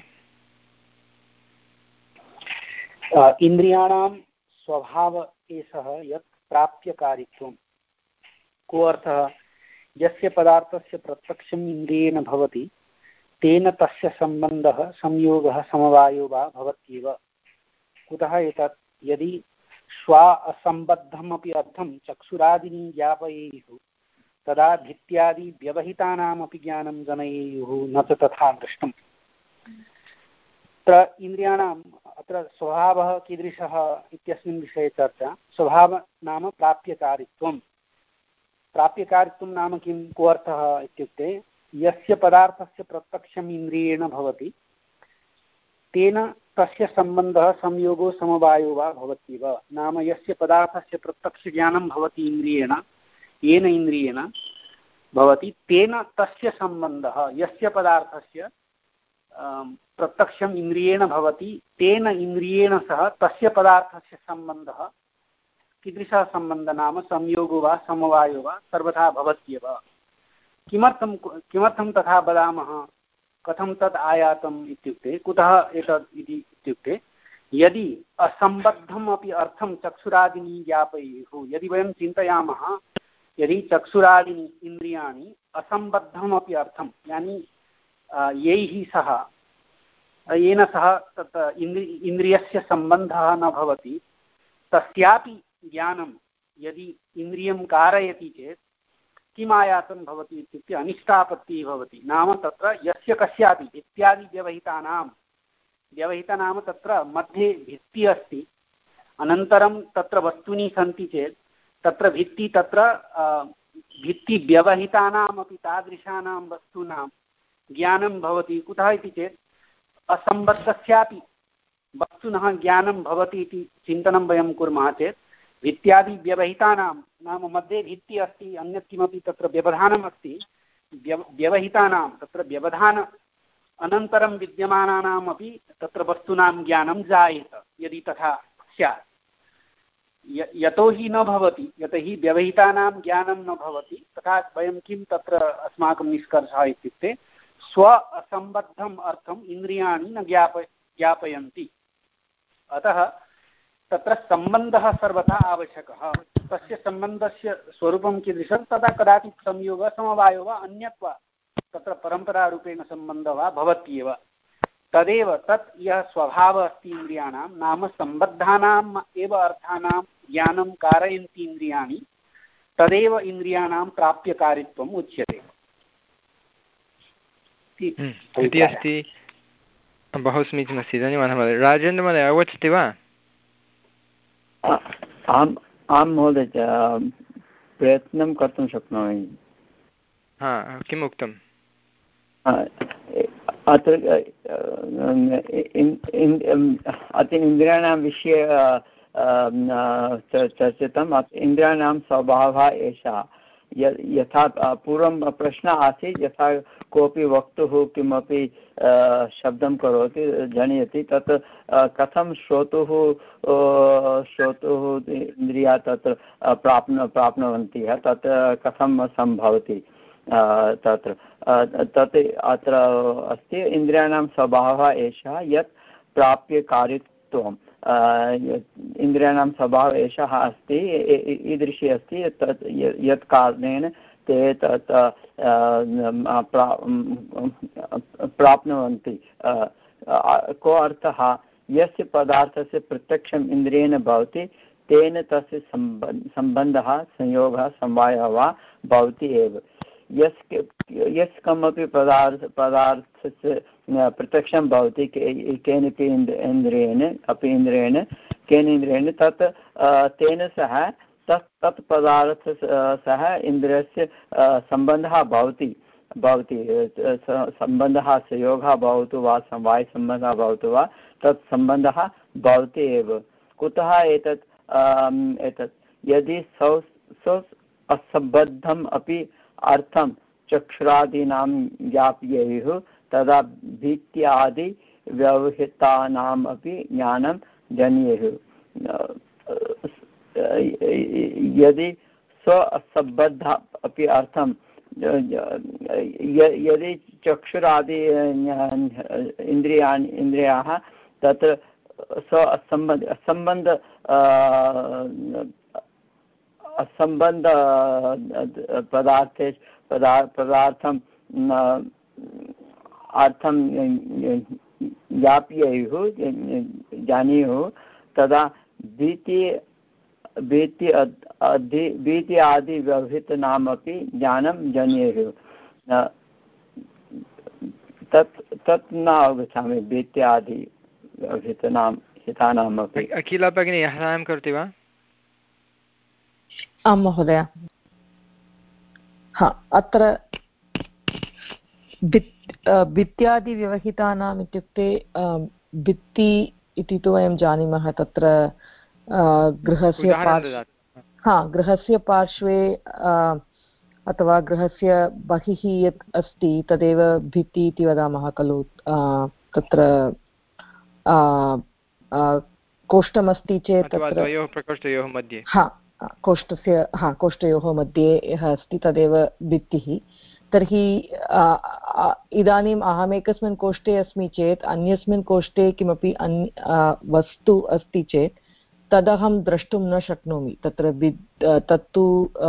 इन्द्रियाणां स्वभाव एषः यत् प्राप्यकारित्वं। को अर्थः? यस्य पदार्थस्य प्रत्यक्षम् इन्द्रियेण भवति तेन तस्य सम्बन्धः संयोगः समवायो वा भवत्येव। कुतः एतत्? यदि स्वा असम्बद्धमपि अर्थं चक्षुरादीनि ज्ञापयेयुः तदा भित्त्यादि व्यवहितानामपि ज्ञानं जनयेयुः, न च तथा दृष्टम्। अत्र इन्द्रियाणाम् अत्र स्वभावः कीदृशः इत्यस्मिन् विषये चर्चा। स्वभाव नाम प्राप्यकारित्वं। प्राप्यकारित्वं नाम किं? को अर्थः इत्युक्ते यस्य पदार्थस्य प्रत्यक्षम् इन्द्रियेण भवति तेन तस्य सम्बन्धः संयोगो समवायो वा भवत्येव। नाम यस्य पदार्थस्य प्रत्यक्षज्ञानं भवति इन्द्रियेण, येन इन्द्रियेण भवति, तेन तस्य सम्बन्धः, यस्य पदार्थस्य प्रत्यक्षम् इन्द्रियेण भवति तेन इन्द्रियेण सह तस्य पदार्थस्य सम्बन्धः कीदृशः सम्बन्धः? नाम संयोगो वा समवायो वा सर्वथा भवत्येव। किमर्थं किमर्थं तथा वदामः? कथं तद् आयातम् इत्युक्ते कुतः एतद् इति इत्युक्ते यदि असम्बद्धम् अपि अर्थं चक्षुरादीनि ज्ञापयेयुः, यदि वयं चिन्तयामः यदि चक्षुरादीनि इन्द्रियाणि असम्बद्धमपि अर्थं, यानि यैः सह येन सह तत् इन्द्रि इन्द्रियस्य सम्बन्धः न भवति, तस्यापि ज्ञानं यदि इन्द्रियं कारयति चेत् किम् आयातं भवति इत्युक्ते अनिष्टापत्तिः भवति। नाम तत्र यस्य कस्यापि इत्यादि व्यवहितानां, व्यवहिता नाम तत्र मध्ये भित्तिः अस्ति, अनन्तरं तत्र वस्तूनि सन्ति चेत् तत्र भित्तिः तत्र भित्तिव्यवहितानामपि तादृशानां वस्तूनां ज्ञानं भवति। कुतः इति चेत् असम्बद्धस्यापि वस्तुनः ज्ञानं भवति इति चिन्तनं वयं कुर्मः चेत् भित्त्यादिव्यवहितानां नाम मध्ये भित्तिः अस्ति, अन्यत् किमपि तत्र व्यवधानम् अस्ति, व्यव व्यवहितानां तत्र व्यवधान अनन्तरं विद्यमानानामपि तत्र वस्तूनां ज्ञानं जायेत यदि तथा स्यात्। यतोहि न भवति, यतोहि व्यवहितानां ज्ञानं न भवति, तथा वयं किं तत्र अस्माकं निष्कर्षः इत्युक्ते स्व असम्बद्धम् अर्थम् इन्द्रियाणि न ज्ञाप ज्ञापयन्ति। अतः तत्र सम्बन्धः सर्वथा आवश्यकः। तस्य सम्बन्धस्य स्वरूपं कीदृशं, तदा कदाचित् संयोगः समवायो वा अन्यत् वा तत्र परम्परारूपेण सम्बन्धः वा भवत्येव। तदेव तत् यः स्वभावः अस्ति इन्द्रियाणां नाम सम्बद्धानाम् एव अर्थानां ज्ञानं कारयन्ति इन्द्रियाणि, तदेव इन्द्रियाणां प्राप्यकारित्वम् उच्यते इति अस्ति। बहु समीचीनमस्ति, धन्यवादः महोदय। राजेन्द्रमहोदय अवगच्छति वा? आम् आं महोदय, प्रयत्नं कर्तुं शक्नोमि। हा, किम् उक्तम्? अत्र अत्र इन्द्रियाणां विषये चर्चितम्। इन्द्रियाणां स्वभावः एषः। यथा पूर्वं प्रश्नः आसीत्, यथा कोऽपि वक्तुः किमपि शब्दं करोति, जनयति, तत् कथं श्रोतुः श्रोतुः इन्द्रिया तत्र प्राप्नु प्राप्नुवन्ति, तत् कथं सम्भवति तत्र तत् अत्र अस्ति। इन्द्रियाणां स्वभावः एषः यत् प्राप्यकारित्वम्, इन्द्रियाणां स्वभावः एषः अस्ति, ईदृशी अस्ति तत् यत् कारणेन ते तत् प्राप्नुवन्ति। को अर्थः, यस्य पदार्थस्य प्रत्यक्षम् इन्द्रियेण भवति तेन तस्य सम्बन्धः संयोगः समवायः वा भवति एव। यस् यस् कमपि पदार्थ पदार्थस्य प्रत्यक्षं भवति केनपि इन्द्रियेण अपि इन्द्रियेण केन इन्द्रियेण, तत् तेन सह तत् तत् पदार्थ सह इन्द्रियस्य सम्बन्धः भवति भवति सम्बन्धः संयोगः भवतु वा समवायसम्बन्धः भवतु वा, तत् सम्बन्धः भवति एव। कुतः एतत् एतत् यदि सौ सौ असम्बद्धम् अपि अर्थं चक्षुरादीनां ज्ञापयेयुः, तदा भित्त्यादि व्यवहितानाम् अपि ज्ञानं जनयेयुः। यदि स्व असम्बद्ध अपि अर्थं यदि चक्षुरादि इन्द्रियाणि इन्द्रियाः तत्र स्व असम्बन्ध असम्बन्ध असम्बन्ध पदार्थे पदार्थ पदार्थं अर्थं ज्ञापयेयुः जानीयुः, तदा भीति भीति अधि भीति आदि व्यवहितानामपि ज्ञानं जनयेयुः। तत् तत् न अवगच्छामि, भीत्यादि व्यवहितानां हितानामपि। अखिला भगिनी सहायं करोति वा? आं महोदय। हा, अत्र भित् भित्त्यादिव्यवहितानाम् इत्युक्ते भित्ति इति तु वयं जानीमः, तत्र गृहस्य पार्श्वे हा गृहस्य पार्श्वे अथवा गृहस्य बहिः यत् अस्ति तदेव भित्ति इति वदामः खलु। तत्र कोष्ठमस्ति चेत् तत्र प्रकोष्ठयोः मध्ये हा कोष्ठस्य हा कोष्ठयोः मध्ये यः अस्ति तदेव भित्तिः। तर्हि इदानीम् अहमेकस्मिन् कोष्ठे अस्मि चेत् अन्यस्मिन् कोष्ठे किमपि अन्य वस्तु अस्ति चेत् तदहं द्रष्टुं न शक्नोमि। तत्र तत्तु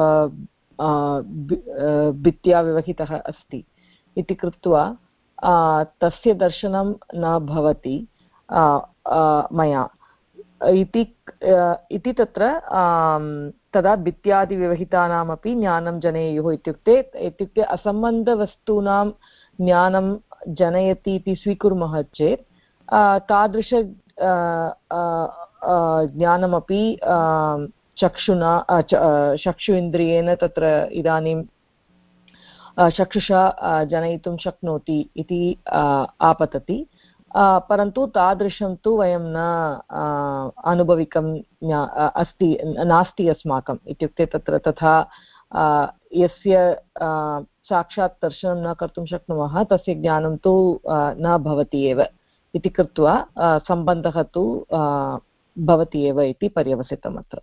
भित्त्या व्यवहितः अस्ति इति कृत्वा तस्य दर्शनं न भवति मया इति इति तत्र तदा भित्त्यादिव्यवहितानामपि ज्ञानं जनयेयुः इत्युक्ते इत्युक्ते असम्बन्धवस्तूनां ज्ञानं जनयति इति स्वीकुर्मः चेत् तादृश ज्ञानमपि चक्षुना चक्षु इन्द्रियेण तत्र इदानीं चक्षुषा जनयितुं शक्नोति इति आपतति, परन्तु तादृशं तु वयं न अनुभविकं अस्ति नास्ति अस्माकम्। इत्युक्ते तत्र तथा यस्य साक्षात् दर्शनं न कर्तुं शक्नुमः तस्य ज्ञानं तु न भवति एव इति कृत्वा सम्बन्धः तु भवति एव इति पर्यवसितम् अत्र।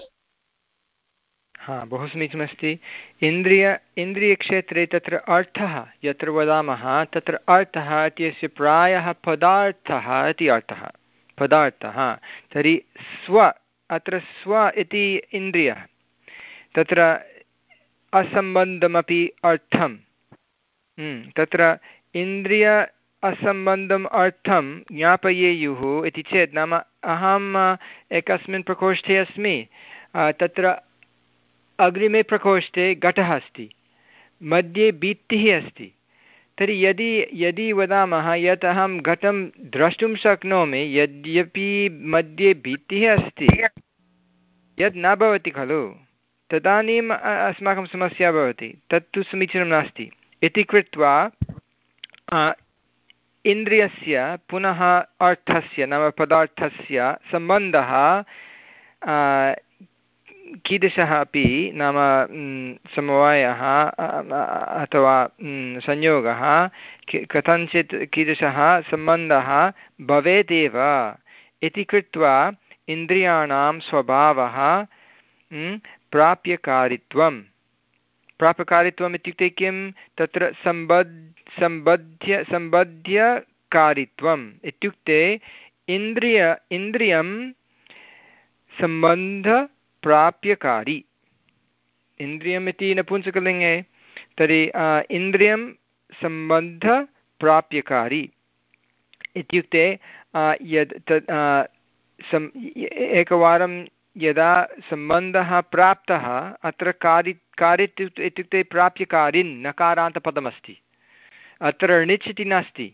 हा, बहु समीचीनमस्ति। इन्द्रिय इन्द्रियक्षेत्रे तत्र अर्थः यत्र वदामः तत्र अर्थः इत्यस्य प्रायः पदार्थः इति अर्थः, पदार्थः। तर्हि स्व, अत्र स्व इति इन्द्रियः, तत्र असम्बन्धमपि अर्थं, तत्र इन्द्रिय असम्बन्धम् अर्थं ज्ञापयेयुः इति चेत्, नाम अहम् एकस्मिन् प्रकोष्ठे अस्मि, तत्र अग्रिमे प्रकोष्ठे घटः अस्ति, मध्ये भित्तिः अस्ति। तर्हि यदि यदि वदामः यत् अहं घटं द्रष्टुं शक्नोमि यद्यपि मध्ये भित्तिः अस्ति, यद् न भवति खलु, तदानीम् अस्माकं समस्या भवति, तत्तु समीचीनं नास्ति। इति कृत्वा इन्द्रियस्य पुनः अर्थस्य नाम पदार्थस्य सम्बन्धः कीदृशः अपि नाम समवायः अथवा संयोगः कथञ्चित् कीदृशः सम्बन्धः भवेदेव इति कृत्वा इन्द्रियाणां स्वभावः प्राप्यकारित्वं। प्राप्यकारित्वम् इत्युक्ते किं? तत्र सम्बद्ध सम्बद्ध्य सम्बध्यकारित्वम् इत्युक्ते इन्द्रिय इन्द्रियं सम्बन्ध प्राप्यकारी। इन्द्रियम् इति नपुंसकलिङ्गे, तर्हि इन्द्रियं सम्बन्धप्राप्यकारी इत्युक्ते यद् तत् एकवारं यदा सम्बन्धः प्राप्तः, अत्र कारि कारित् इत्युक्ते प्राप्यकारिन् नकारान्तपदमस्ति, अत्र णिच् इति नास्ति,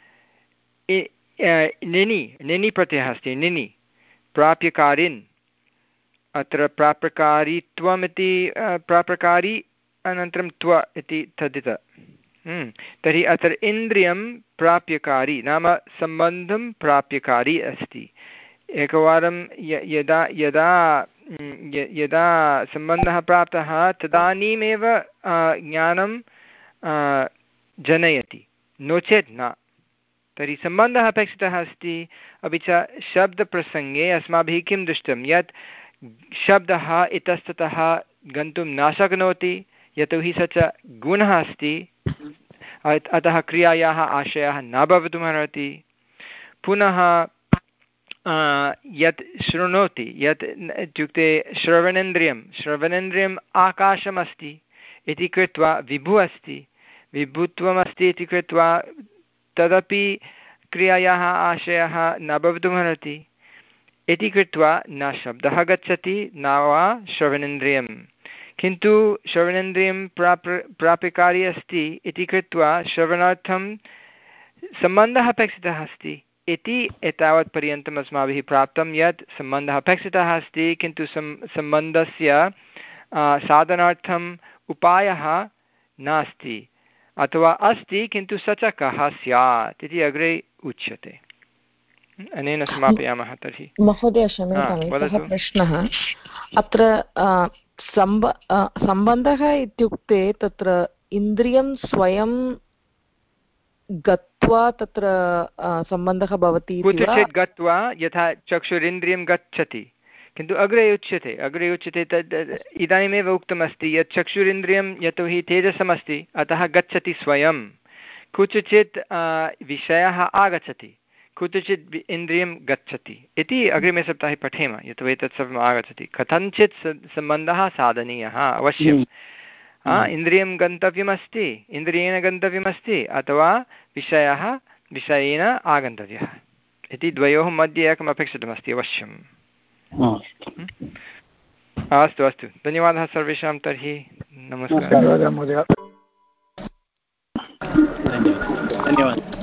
निनि निनि प्रत्ययः अस्ति, निनि प्राप्यकारिन्। अत्र प्राप्यकारित्वम् इति प्राप्यकारी अनन्तरं त्व इति तद्धित। तर्हि अत्र इन्द्रियं प्राप्यकारी नाम सम्बन्धं प्राप्यकारी अस्ति। एकवारं यदा यदा यदा सम्बन्धः प्राप्तः तदानीमेव ज्ञानं जनयति, नो चेत् न। तर्हि सम्बन्धः अपेक्षितः अस्ति। अपि च शब्दप्रसङ्गे अस्माभिः किं दृष्टं यत् शब्दः इतस्ततः गन्तुं न शक्नोति, यतोहि स च गुणः अस्ति, अतः क्रियायाः आशयः न भवितुमर्हति। पुनः यत् शृणोति, यत् इत्युक्ते श्रवणेन्द्रियं श्रवणेन्द्रियम् आकाशमस्ति इति कृत्वा विभुः अस्ति, विभुत्वमस्ति इति कृत्वा तदपि क्रियायाः आशयः न भवितुमर्हति। इति कृत्वा न शब्दः गच्छति न वा श्रवणेन्द्रियं, किन्तु श्रवणेन्द्रियं प्राप् प्राप्यकारी अस्ति इति कृत्वा श्रवणार्थं सम्बन्धः अपेक्षितः अस्ति इति एतावत् पर्यन्तम् अस्माभिः प्राप्तं यत् सम्बन्धः अपेक्षितः अस्ति, किन्तु सम् सम्बन्धस्य साधनार्थम् उपायः नास्ति, अथवा अस्ति किन्तु स च कः स्यात् इति अग्रे उच्यते। अनेन समापयामः तर्हि। महोदय क्षम्यताम्, एकः प्रश्नः अत्र सम्ब सम्बन्धः इत्युक्ते तत्र इन्द्रियं स्वयं गत्वा तत्र सम्बन्धः भवति कुत्रचित् गत्वा, यथा चक्षुरिन्द्रियं गच्छति, किन्तु अग्रे उच्यते अग्रे उच्यते तद् इदानीमेव उक्तमस्ति यत् चक्षुरिन्द्रियं यतोहि तेजसमस्ति अतः गच्छति स्वयं, कुत्रचित् विषयः आगच्छति, कुत्रचित् इन्द्रियं गच्छति इति अग्रिमे सप्ताहे पठेम, यतोहि तत् सर्वम् आगच्छति। कथञ्चित् सम्बन्धः साधनीयः अवश्यम्। इन्द्रियं गन्तव्यमस्ति, इन्द्रियेण गन्तव्यमस्ति, अथवा विषयः विषयेन आगन्तव्यः इति द्वयोः मध्ये एकम् अपेक्षितमस्ति अवश्यम्। अस्तु अस्तु, धन्यवादः सर्वेषां। तर्हि नमस्कारः। धन्यवादः।